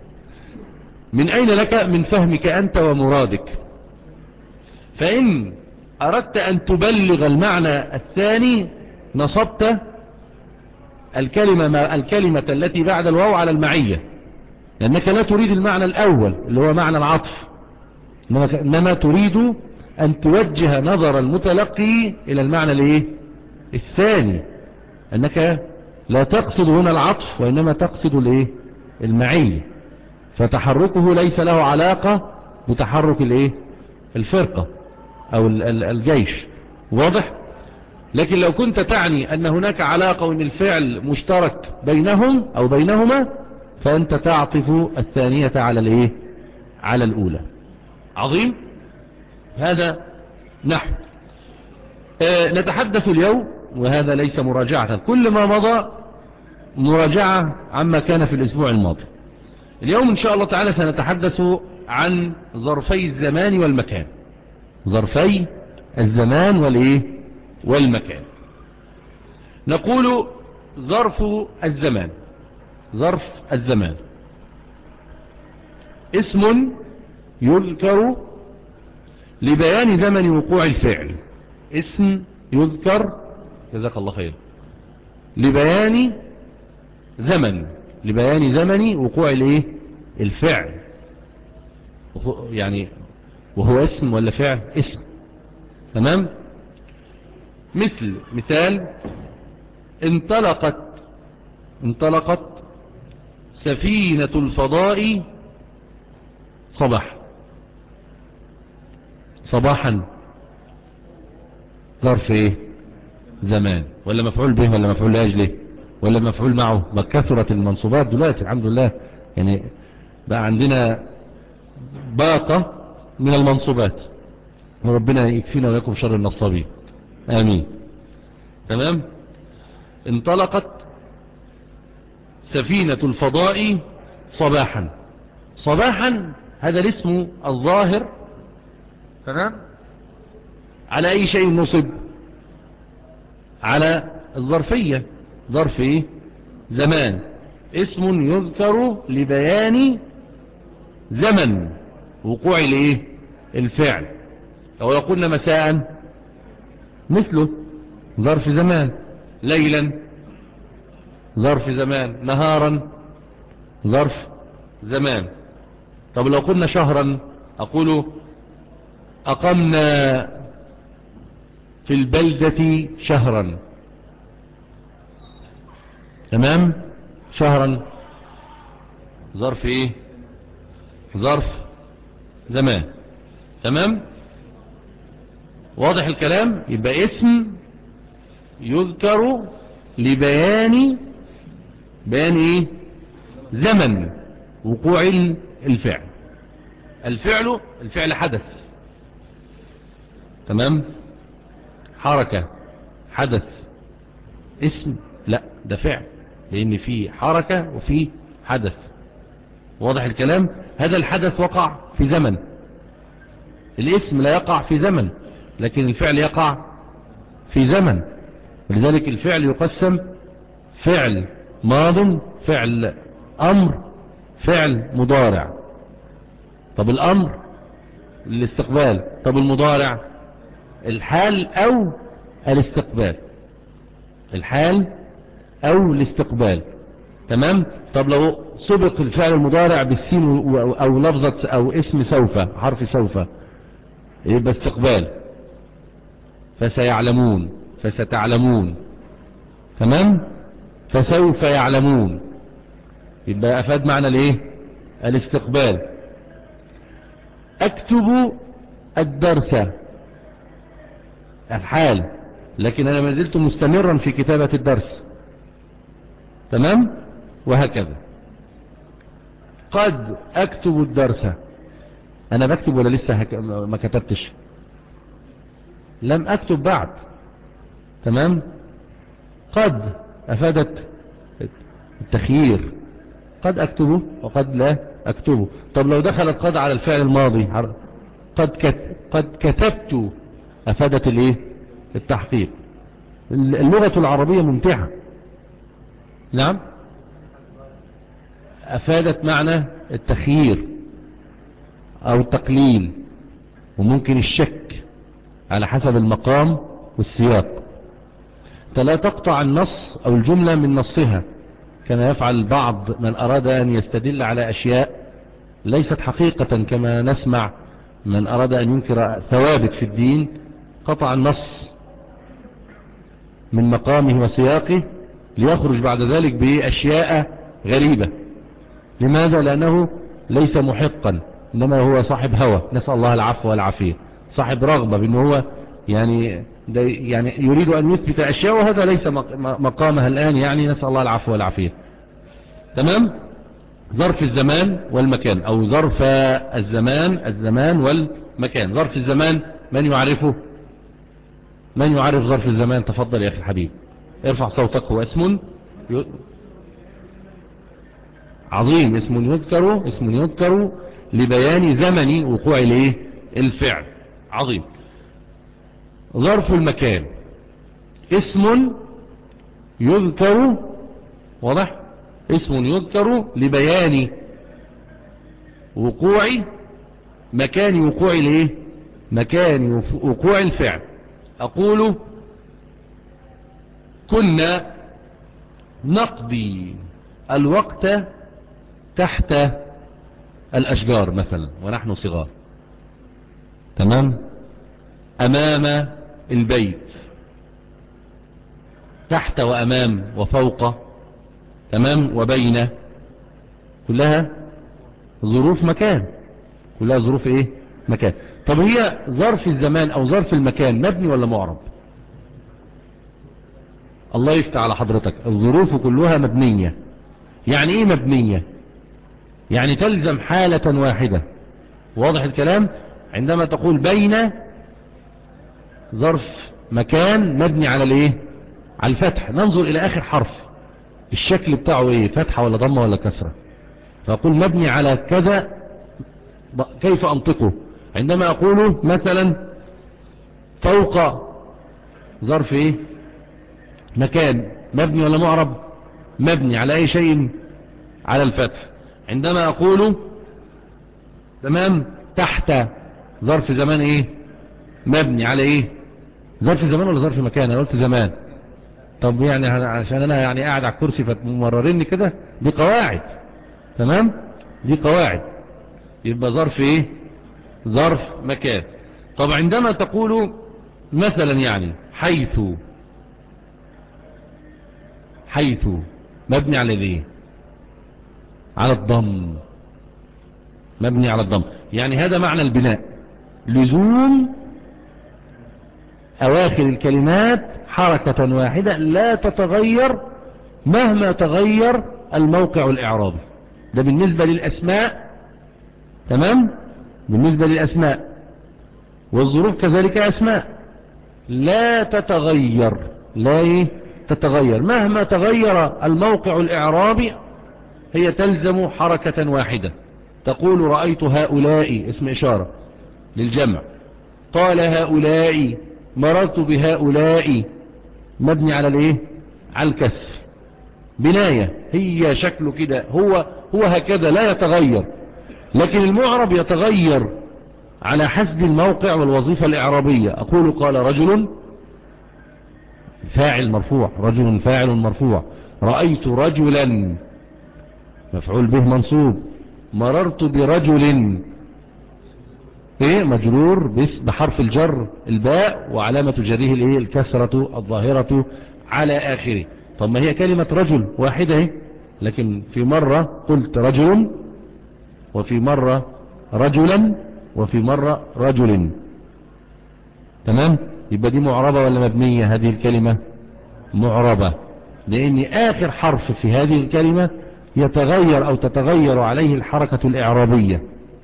من أين لك؟ من فهمك أنت ومرادك. فإن أردت أن تبلغ المعنى الثاني نصبت الكلمة, ما الكلمة التي بعد الواو على المعية، لأنك لا تريد المعنى الأول اللي هو معنى العطف، إنما تريد أن توجه نظر المتلقي إلى المعنى الايه؟ الثاني، أنك لا تقصد هنا العطف وإنما تقصد الايه؟ المعية. فتحركه ليس له علاقة بتحرك الايه؟ الفرقة أو الجيش. واضح؟ لكن لو كنت تعني أن هناك علاقة وأن الفعل مشترك بينهم أو بينهما فأنت تعطف الثانية على الايه؟ على الأولى. عظيم. هذا نحو. آه نتحدث اليوم، وهذا ليس مراجعة، كل ما مضى مراجعة عما كان في الأسبوع الماضي. اليوم إن شاء الله تعالى سنتحدث عن ظرفي الزمان والمكان، ظرفي الزمان والإيه؟ والمكان. نقول ظرف الزمان، ظرف الزمان اسم يذكر لبيان زمن وقوع الفعل، اسم يذكر جزاك الله خير لبيان زمن لبيان زمن وقوع الايه؟ الفعل. يعني وهو اسم ولا فعل؟ اسم. تمام. مثل مثال انطلقت انطلقت سفينة الفضاء صباح صباحا، ظرف ايه؟ زمان، ولا مفعول به ولا مفعول لاجله ولا مفعول معه؟ ما كثرت المنصوبات دلوقتي الحمد لله، يعني بقى عندنا باقة من المنصوبات، وربنا يكفينا ويكم شر النصابين، آمين. تمام. انطلقت سفينة الفضاء صباحا، صباحا هذا الاسم الظاهر تمام. على أي شيء نصب؟ على الظرفية. ظرف إيه؟ زمان. اسم يذكر لبيان زمن وقوع الإيه؟ الفعل. أو يقولنا مساء مثله ظرف زمان، ليلا ظرف زمان، نهارا ظرف زمان. طب لو قلنا شهرا أقول أقمنا في البلدة شهرا. تمام. شهرا ظرف ايه؟ ظرف زمان. تمام. واضح الكلام؟ يبقى اسم يذكر لبيان بيان ايه؟ زمن وقوع الفعل. الفعل الفعل حدث. تمام. حركة حدث. اسم لا، ده فعل، لان في حركة وفي حدث. واضح الكلام؟ هذا الحدث وقع في زمن، الاسم لا يقع في زمن، لكن الفعل يقع في زمن. ولذلك الفعل يقسم فعل ماض، فعل امر، فعل مضارع. طب الامر الاستقبال، طب المضارع الحال او الاستقبال، الحال او الاستقبال. تمام. طب لو سبق الفعل المضارع بالسين او لفظة او اسم سوف، حرف سوف، يبقى استقبال. فسيعلمون، فستعلمون. تمام. فسوف يعلمون، يبقى افاد معنى الايه؟ الاستقبال. اكتب الدرس، الحال، لكن انا ما زلت مستمرا في كتابة الدرس. تمام. وهكذا. قد اكتب الدرس، انا بكتب ولا لسه هك... ما كتبتش؟ لم اكتب بعد. تمام. قد افادت التخيير، قد اكتبه وقد لا اكتبه. طب لو دخلت قد على الفعل الماضي، قد كت... قد كتبت، افادت الايه؟ التحقيق. اللغة العربية ممتعة. نعم. افادت معنى التخيير او التقليل، وممكن الشك على حسب المقام والسياق. فلا تقطع النص او الجملة من نصها، كما يفعل بعض من اراد ان يستدل على اشياء ليست حقيقة، كما نسمع من اراد ان ينكر ثوابت في الدين قطع النص من مقامه وسياقه ليخرج بعد ذلك باشياء غريبة. لماذا؟ لانه ليس محقا، انما هو صاحب هوى، نسأل الله العفو والعافية، صاحب رغبة بانه هو يعني يعني يريد ان يثبت اشياء، وهذا ليس مقامها الان، يعني نسأل الله العفو والعافية. تمام. ظرف الزمان والمكان، او ظرف الزمان، الزمان والمكان. ظرف الزمان من يعرفه؟ من يعرف ظرف الزمان؟ تفضل يا اخي الحبيب، ارفع صوتك. هو اسم ي... عظيم، اسم يذكر، اسم يذكر لبيان زمن وقوع الايه؟ الفعل. عظيم. ظرف المكان اسم يذكر، واضح؟ اسم يذكر لبيان وقوع مكان وقوع الايه؟ مكان وقوع الفعل. اقول كنا نقضي الوقت تحت الاشجار مثلا ونحن صغار. تمام. امام البيت، تحت وامام وفوق. تمام. وبين، كلها ظروف مكان، كلها ظروف ايه؟ مكان. طب هي ظرف الزمان او ظرف المكان مبني ولا معرب؟ الله يفتح على حضرتك، الظروف كلها مبنية. يعني ايه مبنية؟ يعني تلزم حالة واحدة. واضح الكلام؟ عندما تقول بين، ظرف مكان مبني على الايه؟ على الفتح. ننظر الى اخر حرف، الشكل بتاعه ايه؟ فتحة ولا ضمة ولا كسرة؟ فأقول مبني على كذا، كيف انطقه؟ عندما أقول مثلا فوق، ظرف ايه؟ مكان، مبني ولا معرب؟ مبني على اي شيء؟ على الفتح. عندما أقول تمام تحت، ظرف زمان ايه؟ مبني على ايه؟ ظرف زمان ولا ظرف مكان؟ انا قلت زمان. طب يعني عشان انا يعني قاعد على الكرسي فتمررني كده، دي قواعد. تمام، دي قواعد. يبقى ظرف ايه؟ ظرف مكان. طب عندما تقول مثلا يعني حيث، حيث مبني على ايه؟ على الضم، مبني على الضم. يعني هذا معنى البناء، لزوم اواخر الكلمات حركة واحدة لا تتغير مهما تغير الموقع الاعرابي. ده بالنسبة للاسماء. تمام، بالنسبة للاسماء. والظروف كذلك اسماء لا تتغير، لا ايه؟ تتغير مهما تغير الموقع الاعرابي، هي تلزم حركة واحدة. تقول رأيت هؤلاء، اسم اشارة للجمع. قال هؤلاء، مررت بهؤلاء، مبني على الايه؟ على الكسر. بناية، هي شكله كده، هو هو هكذا لا يتغير. لكن المعرب يتغير على حسب الموقع والوظيفة الإعرابية. أقول قال رجل فاعل مرفوع، رجل فاعل مرفوع. رأيت رجلا مفعول به منصوب. مررت برجل ايه؟ مجرور بس بحرف الجر الباء، وعلامة جره الايه؟ الكسرة الظاهرة على آخره. طب ما هي كلمة رجل واحدة ايه؟ لكن في مرة قلت رجل، وفي مرة رجلا، وفي مرة رجل. تمام، يبقى دي معربة ولا مبنية؟ هذه الكلمة معربة، لأن آخر حرف في هذه الكلمة يتغير أو تتغير عليه الحركة الإعرابية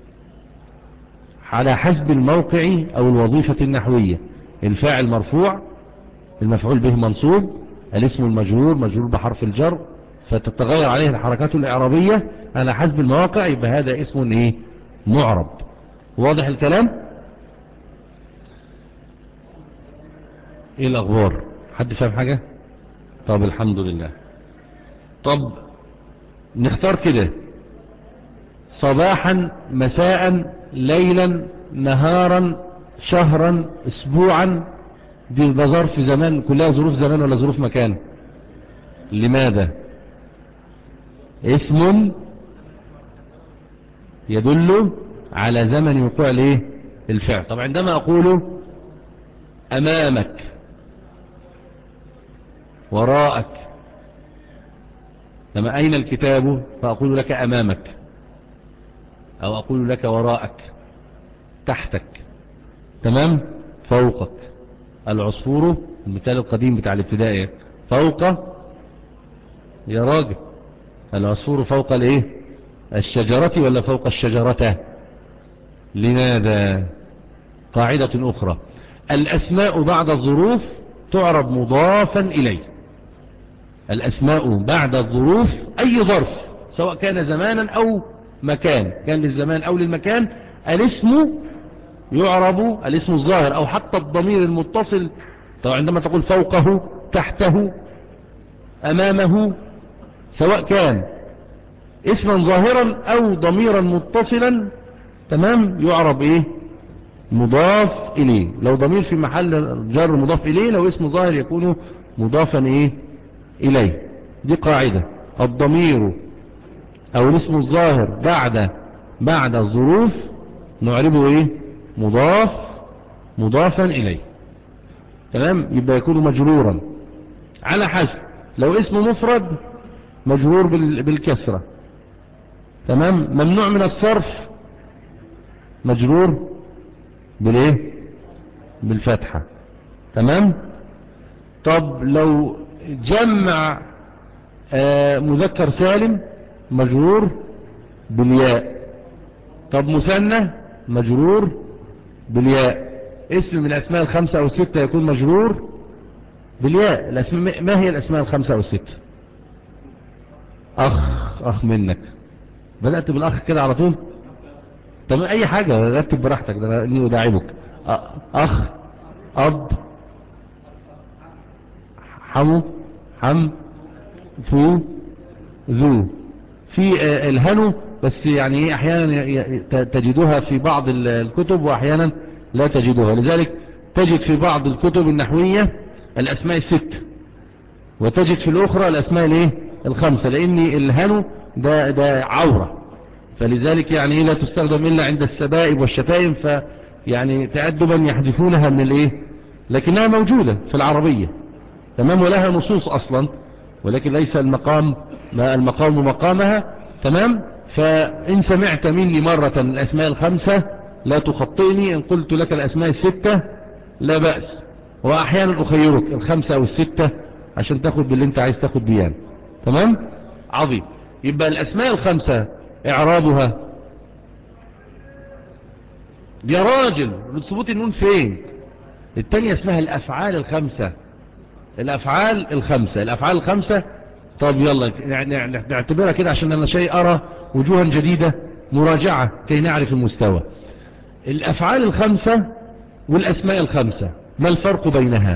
على حسب الموقع أو الوظيفة النحوية. الفاعل مرفوع، المفعول به منصوب، الاسم المجرور مجرور بحرف الجر، فتتغير عليه الحركات الإعرابية على حسب المواقع. يبقى هذا اسم ايه؟ معرب. واضح الكلام؟ ايه الأخبار؟ حد فاهم حاجة؟ طب الحمد لله. طب نختار كده صباحا، مساء، ليلا، نهارا، شهرا، اسبوعا. دي ظرف زمان، كلها ظروف زمان ولا ظروف مكان؟ لماذا؟ اسم يدل على زمن وقوع الايه؟ الفعل. طب عندما اقول امامك، وراءك، لما اين الكتاب فاقول لك امامك، او اقول لك وراءك، تحتك، تمام، فوقك. العصفور، المثال القديم بتاع الابتدائي، فوق، يا راجل العصفور فوق الايه؟ الشجرة ولا فوق الشجرة؟ لماذا؟ قاعدة اخرى، الاسماء بعد الظروف تعرب مضافا اليه. الاسماء بعد الظروف، اي ظرف سواء كان زمانا او مكان، كان للزمان او للمكان، الاسم يعرب، الاسم الظاهر او حتى الضمير المتصل. طبعا عندما تقول فوقه، تحته، امامه، سواء كان اسما ظاهرا او ضميرا متصلا، تمام، يعرب ايه؟ مضاف اليه. لو ضمير في محل جر مضاف اليه، لو اسم ظاهر يكون مضافا ايه؟ اليه. دي قاعدة، الضمير او الاسم الظاهر بعد بعد الظروف نعربه ايه؟ مضاف، مضافا اليه. تمام، يبقى يكون مجرورا على حسب. لو اسم مفرد مجرور بالكسرة، تمام. ممنوع من الصرف مجرور بالايه؟ بالفتحة، تمام. طب لو جمع آه مذكر سالم مجرور بالياء. طب مثنى مجرور بالياء. اسم من الاسماء الخمسة او الستة يكون مجرور بالياء. الاسماء ما هي الاسماء الخمسة او الستة؟ اخ، اخ منك، بدأت بالاخ كده على طول. طب اي حاجة رتب براحتك، ده أنا اني اداعبك. اخ، اب، حمو، حم، فو، ذو. في آه، الهنو بس يعني ايه احيانا ي- ي- تجدوها في بعض ال- الكتب واحيانا لا تجدوها، لذلك تجد في بعض الكتب النحوية الاسماء الست، وتجد في الاخرى الاسماء الايه الخمسة، لان الهنو ده, ده عورة، فلذلك يعني ايه لا تستخدم الا عند السبائب والشتائم، فيعني تأدبا يحذفونها من الايه، لكنها موجودة في العربية تمام، ولها نصوص اصلا، ولكن ليس المقام ما المقام مقامها تمام. فان سمعت مني مرة الاسماء الخمسة لا تخطئني، ان قلت لك الاسماء الستة لا بأس، واحيانا اخيرك الخمسة او الستة عشان تاخد باللي انت عايز تاخد بيه يعني. تمام عظيم. يبقى الاسماء الخمسة اعرابها يا راجل ثبوت النون فين؟ التانية اسمها الافعال الخمسة، الافعال الخمسة، الافعال الخمسة. طب يلا نعتبرها كده عشان انا شيء ارى وجوها جديدة مراجعة كي نعرف المستوى. الافعال الخمسة والاسماء الخمسة ما الفرق بينها؟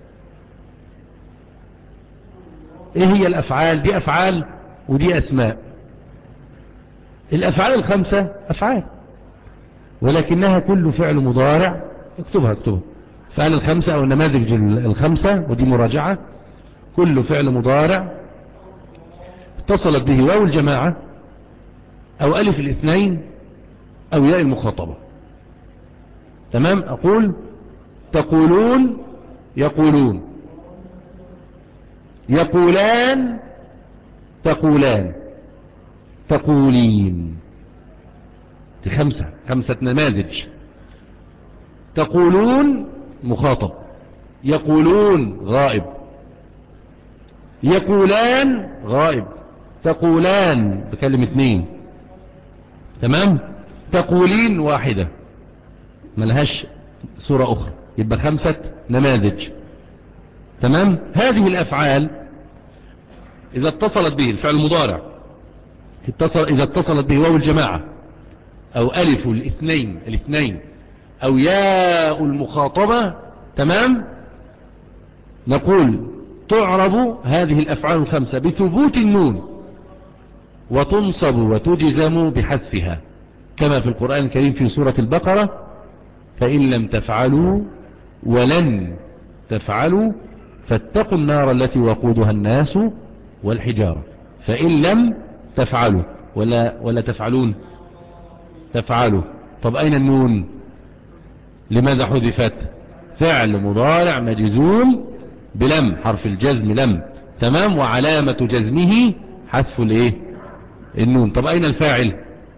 ايه هي الافعال؟ دي افعال ودي اسماء. الافعال الخمسة افعال ولكنها كل فعل مضارع، اكتبها اكتبها فعل الخمسة او النماذج الخمسة، ودي مراجعة. كل فعل مضارع اتصلت به واو الجماعة او الف الاثنين او ياء المخاطبة. تمام. اقول تقولون، يقولون، يقولان، تقولان، تقولين. دي خمسة، خمسة نماذج. تقولون مخاطب، يقولون غائب، يقولان غائب، تقولان بكلم اثنين. تمام. تقولين واحدة ملهاش صورة اخرى، يبقى خمسة نماذج. تمام. هذه الافعال اذا اتصلت به الفعل المضارع، اتصل اذا اتصلت به واو الجماعة او الف الاثنين الاثنين او ياء المخاطبة، تمام، نقول تعرب هذه الافعال الخمسة بثبوت النون، وتنصب وتجزم بحذفها، كما في القرآن الكريم في سورة البقرة: فإن لم تفعلوا ولن تفعلوا فاتقوا النار التي وقودها الناس والحجارة. فإن لم تفعلوا ولا, ولا تفعلون، تفعلوا. طب أين النون؟ لماذا حذفت؟ فعل مضارع مجزوم بلم، حرف الجزم لم، تمام، وعلامة جزمه حذف الايه النون. طب أين الفاعل؟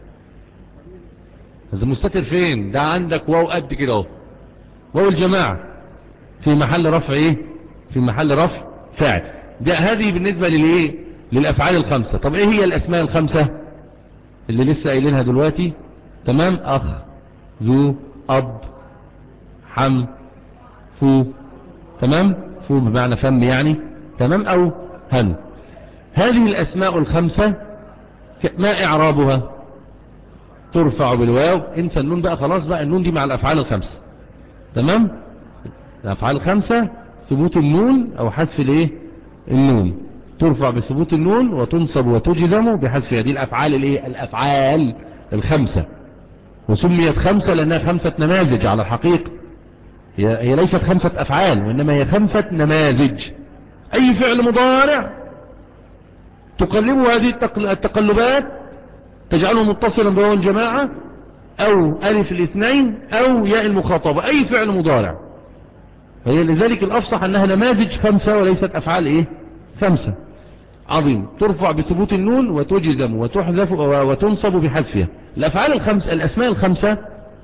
هذا مستتر فين؟ ده عندك واو قد كده اهو، واو الجماعة في محل رفع ايه؟ في محل رفع فاعل. ده هذه بالنسبة للايه؟ للأفعال الخمسة. طب ايه هي الأسماء الخمسة اللي لسه قايلينها دلوقتي؟ تمام. أخ، ذو، أب، حم، فو. تمام. فو بمعنى فم يعني. تمام. أو هن. هذه الأسماء الخمسة ما إعرابها؟ ترفع بالواو. انسى النون بقى خلاص، بقى النون دي مع الأفعال الخمسة. تمام. الأفعال الخمسة ثبوت النون أو حذف الايه النون، ترفع بثبوت النون وتنصب وتجزم بحذف هذه الأفعال الايه الأفعال الخمسة. وسميت خمسة لأنها خمسة نماذج على الحقيقة، هي, هي ليست خمسة أفعال وإنما هي خمسة نماذج. أي فعل مضارع تقلب هذه التقلبات تجعله متصلا بواو الجماعة أو ألف الاثنين أو ياء المخاطبة، أي فعل مضارع. فهي لذلك الأفصح أنها نماذج خمسة وليست أفعال إيه خمسة. عظيم. ترفع بثبوت النون وتجزم وتحذف وتنصب بحذفها. الأفعال الخمسة، الأسماء الخمسة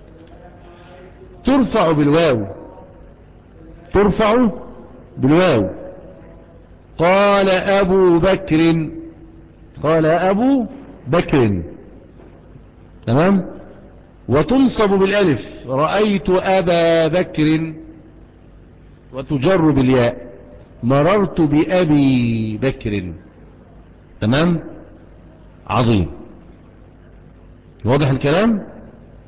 ترفع بالواو، ترفع بالواو. قال أبو بكر، قال أبو بكر. تمام. وتنصب بالألف، رأيت أبا بكر. وتجر بالياء، مررت بأبي بكر. تمام. عظيم. واضح الكلام؟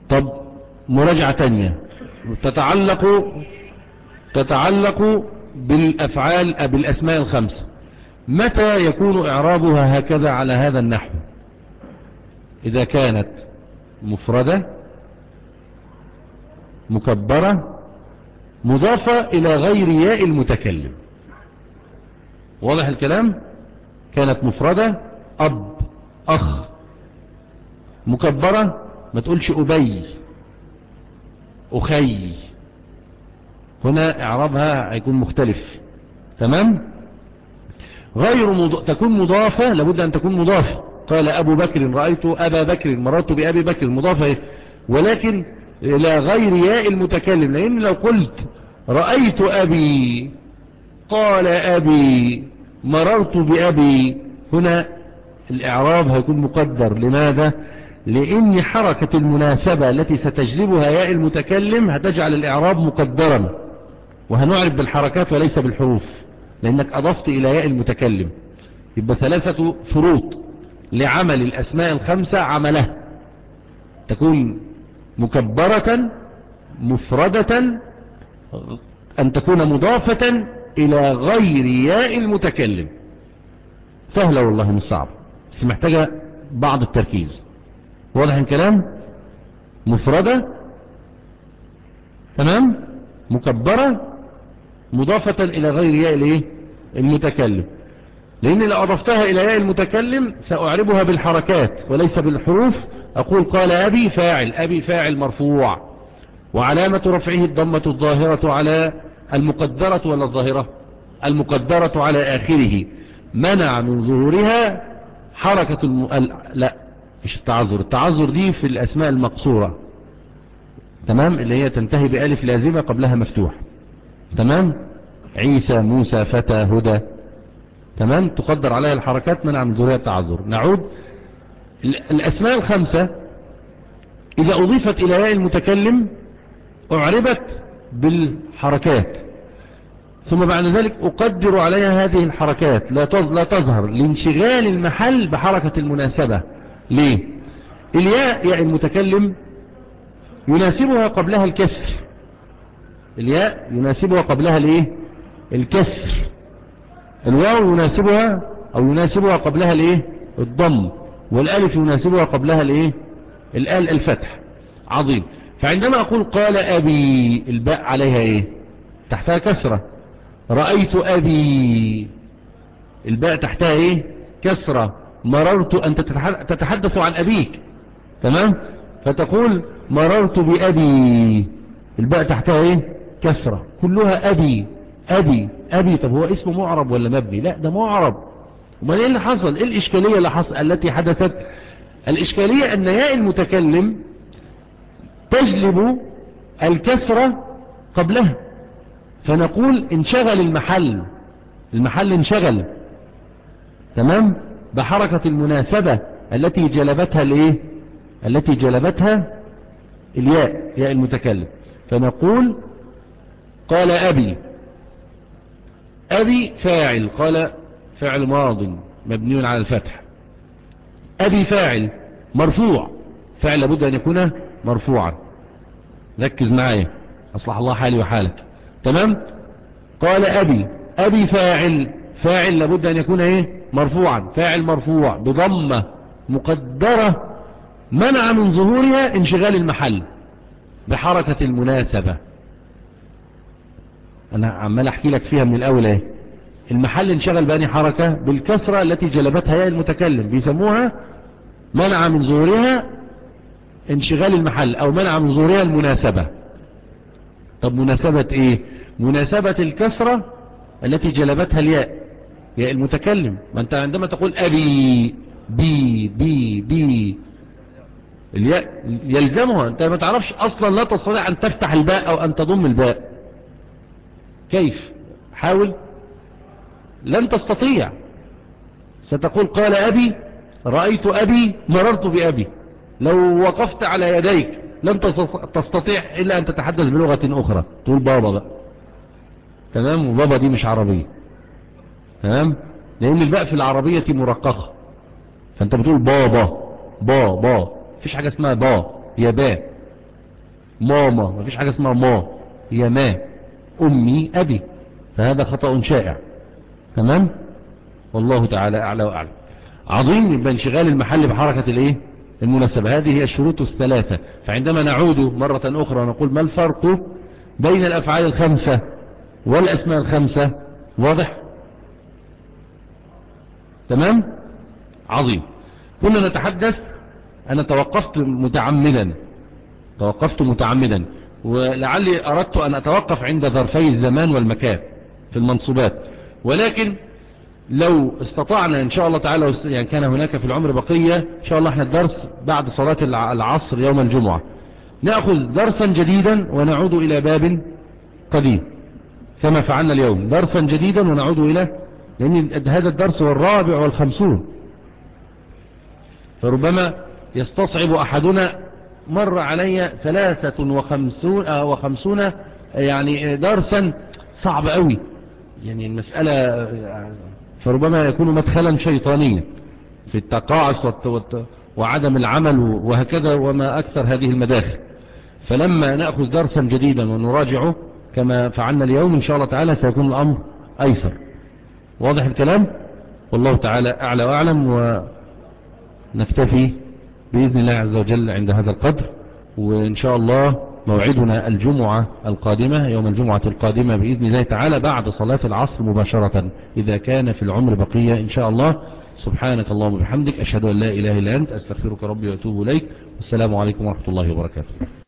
طب مراجعة تانية تتعلق تتعلق بالأفعال بالأسماء الخمسة. متى يكون إعرابها هكذا على هذا النحو؟ إذا كانت مفردة مكبرة مضافة إلى غير ياء المتكلم. واضح الكلام؟ كانت مفردة أب أخ مكبرة، ما تقولش أبي أخي، هنا إعرابها هيكون مختلف. تمام؟ غير مض... تكون مضافة، لابد أن تكون مضافة. قال أبو بكر رأيت أبا بكر مررت بأبي بكر، مضافة، ولكن إلى غير ياء المتكلم. لأن لو قلت رأيت أبي قال أبي مررت بأبي، هنا الإعراب هيكون مقدر. لماذا؟ لأن حركة المناسبة التي ستجلبها ياء المتكلم هتجعل الإعراب مقدرا، وهنعرف بالحركات وليس بالحروف، لأنك أضفت إلى ياء المتكلم. يبقى ثلاثة شروط لعمل الأسماء الخمسة عملها: تكون مكبرة، مفردة، أن تكون مضافة إلى غير ياء المتكلم. سهلة والله مش صعبة، بس محتاجة بعض التركيز. واضح الكلام؟ مفردة، تمام، مكبرة، مضافة إلى غير ياء المتكلم. لأن لو أضفتها إلى ياء المتكلم سأعربها بالحركات وليس بالحروف. أقول قال أبي فاعل، أبي فاعل مرفوع، وعلامة رفعه الضمة الظاهرة على المقدرة ولا الظاهرة؟ المقدرة على آخره، منع من ظهورها حركة الم... لا مش التعذر، التعذر دي في الأسماء المقصورة، تمام، اللي هي تنتهي بألف لازمة قبلها مفتوح. تمام، عيسى، موسى، فتى، هدى، تمام، تقدر عليها الحركات منع من ظهورها التعذر. نعود. الأسماء الخمسة إذا أضيفت إلى ياء المتكلم أعربت بالحركات، ثم بعد ذلك أقدر عليها هذه الحركات لا تظهر لانشغال المحل بحركة المناسبة. ليه؟ الياء ياء المتكلم يناسبها قبلها الكسر، الياء يناسبها قبلها الايه؟ الكسر. الواو يناسبها او يناسبها قبلها الايه؟ الضم. والالف يناسبها قبلها الايه؟ الال الفتح. عظيم. فعندما اقول قال ابي، الباء عليها ايه؟ تحتها كسرة. رأيت ابي، الباء تحتها ايه؟ كسرة. مررت، انت تتحدث عن ابيك، تمام، فتقول مررت بأبي، الباء تحتها ايه؟ كسرة. كلها أبي أبي أبي. طب هو اسمه معرب ولا مبني؟ لا ده معرب. وما ايه اللي حصل؟ ايه الإشكالية اللي حصل التي حدثت؟ الإشكالية أن ياء المتكلم تجلب الكسرة قبلها، فنقول انشغل المحل، المحل انشغل، تمام، بحركة المناسبة التي جلبتها الايه؟ التي جلبتها الياء، ياء المتكلم. فنقول قال أبي، أبي فاعل، قال فاعل ماض مبني على الفتح. أبي فاعل مرفوع، فاعل لابد أن يكون مرفوعا، ركز معايا أصلح الله حالي وحالك، تمام. قال أبي، أبي فاعل، فاعل لابد أن يكون ايه؟ مرفوعا، فاعل مرفوع بضمة مقدرة منع من ظهورها انشغال المحل بحركة المناسبة. انا عمال احكي لك فيها من الاول ايه؟ المحل انشغل بأني حركة بالكسرة التي جلبتها ياء المتكلم، بيسموها منع من ظهورها انشغال المحل او منع من ظهورها المناسبة. طب مناسبة ايه؟ مناسبة الكسرة التي جلبتها الياء، ياء المتكلم. ما انت عندما تقول ابي بي بي بي الياء يلزمها، انت ما تعرفش اصلا، لا تستطيع ان تفتح الباء او ان تضم الباء. كيف؟ حاول. لن تستطيع. ستقول قال ابي، رأيت ابي، مررت بابي. لو وقفت على يديك لن تستطيع الا ان تتحدث بلغة اخرى، تقول بابا بقى، تمام، وبابا دي مش عربية، تمام، لان الباء في العربية مرققة، فانت بتقول بابا بابا، مفيش حاجة اسمها با، يا با، ماما، ما فيش حاجة اسمها ما، هي ما، أمي أبي، فهذا خطأ شائع. تمام. والله تعالى أعلى وأعلم. عظيم. يبقى انشغال المحل بحركة الايه المناسبة، هذه هي الشروط الثلاثة. فعندما نعود مرة أخرى ونقول ما الفرق بين الأفعال الخمسة والأسماء الخمسة؟ واضح؟ تمام. عظيم. كنا نتحدث، أنا توقفت متعمدا توقفت متعمدا ولعلي أردت أن أتوقف عند ظرفي الزمان والمكان في المنصوبات، ولكن لو استطعنا إن شاء الله تعالى، يعني كان هناك في العمر بقية إن شاء الله، احنا الدرس بعد صلاة العصر يوم الجمعة نأخذ درسا جديدا ونعود إلى باب قديم كما فعلنا اليوم، درسا جديدا ونعود إلى، لأن هذا الدرس هو الرابع والخمسون، فربما يستصعب أحدنا، مر علي ثلاثة وخمسون, آه وخمسون يعني درسا صعب قوي، يعني المسألة، فربما يكون مدخلا شيطانيا في التقاعس وعدم العمل وهكذا وما أكثر هذه المداخل. فلما نأخذ درسا جديدا ونراجعه كما فعلنا اليوم إن شاء الله تعالى سيكون الأمر أيسر. واضح الكلام؟ والله تعالى أعلى وأعلم، ونكتفي بإذن الله عز وجل عند هذا القدر، وإن شاء الله موعدنا الجمعة القادمة، يوم الجمعة القادمة بإذن الله تعالى بعد صلاة العصر مباشرة إذا كان في العمر بقية إن شاء الله. سبحانك اللهم وبحمدك، أشهد أن لا إله إلا أنت، أستغفرك ربي وأتوب إليك، والسلام عليكم ورحمة الله وبركاته.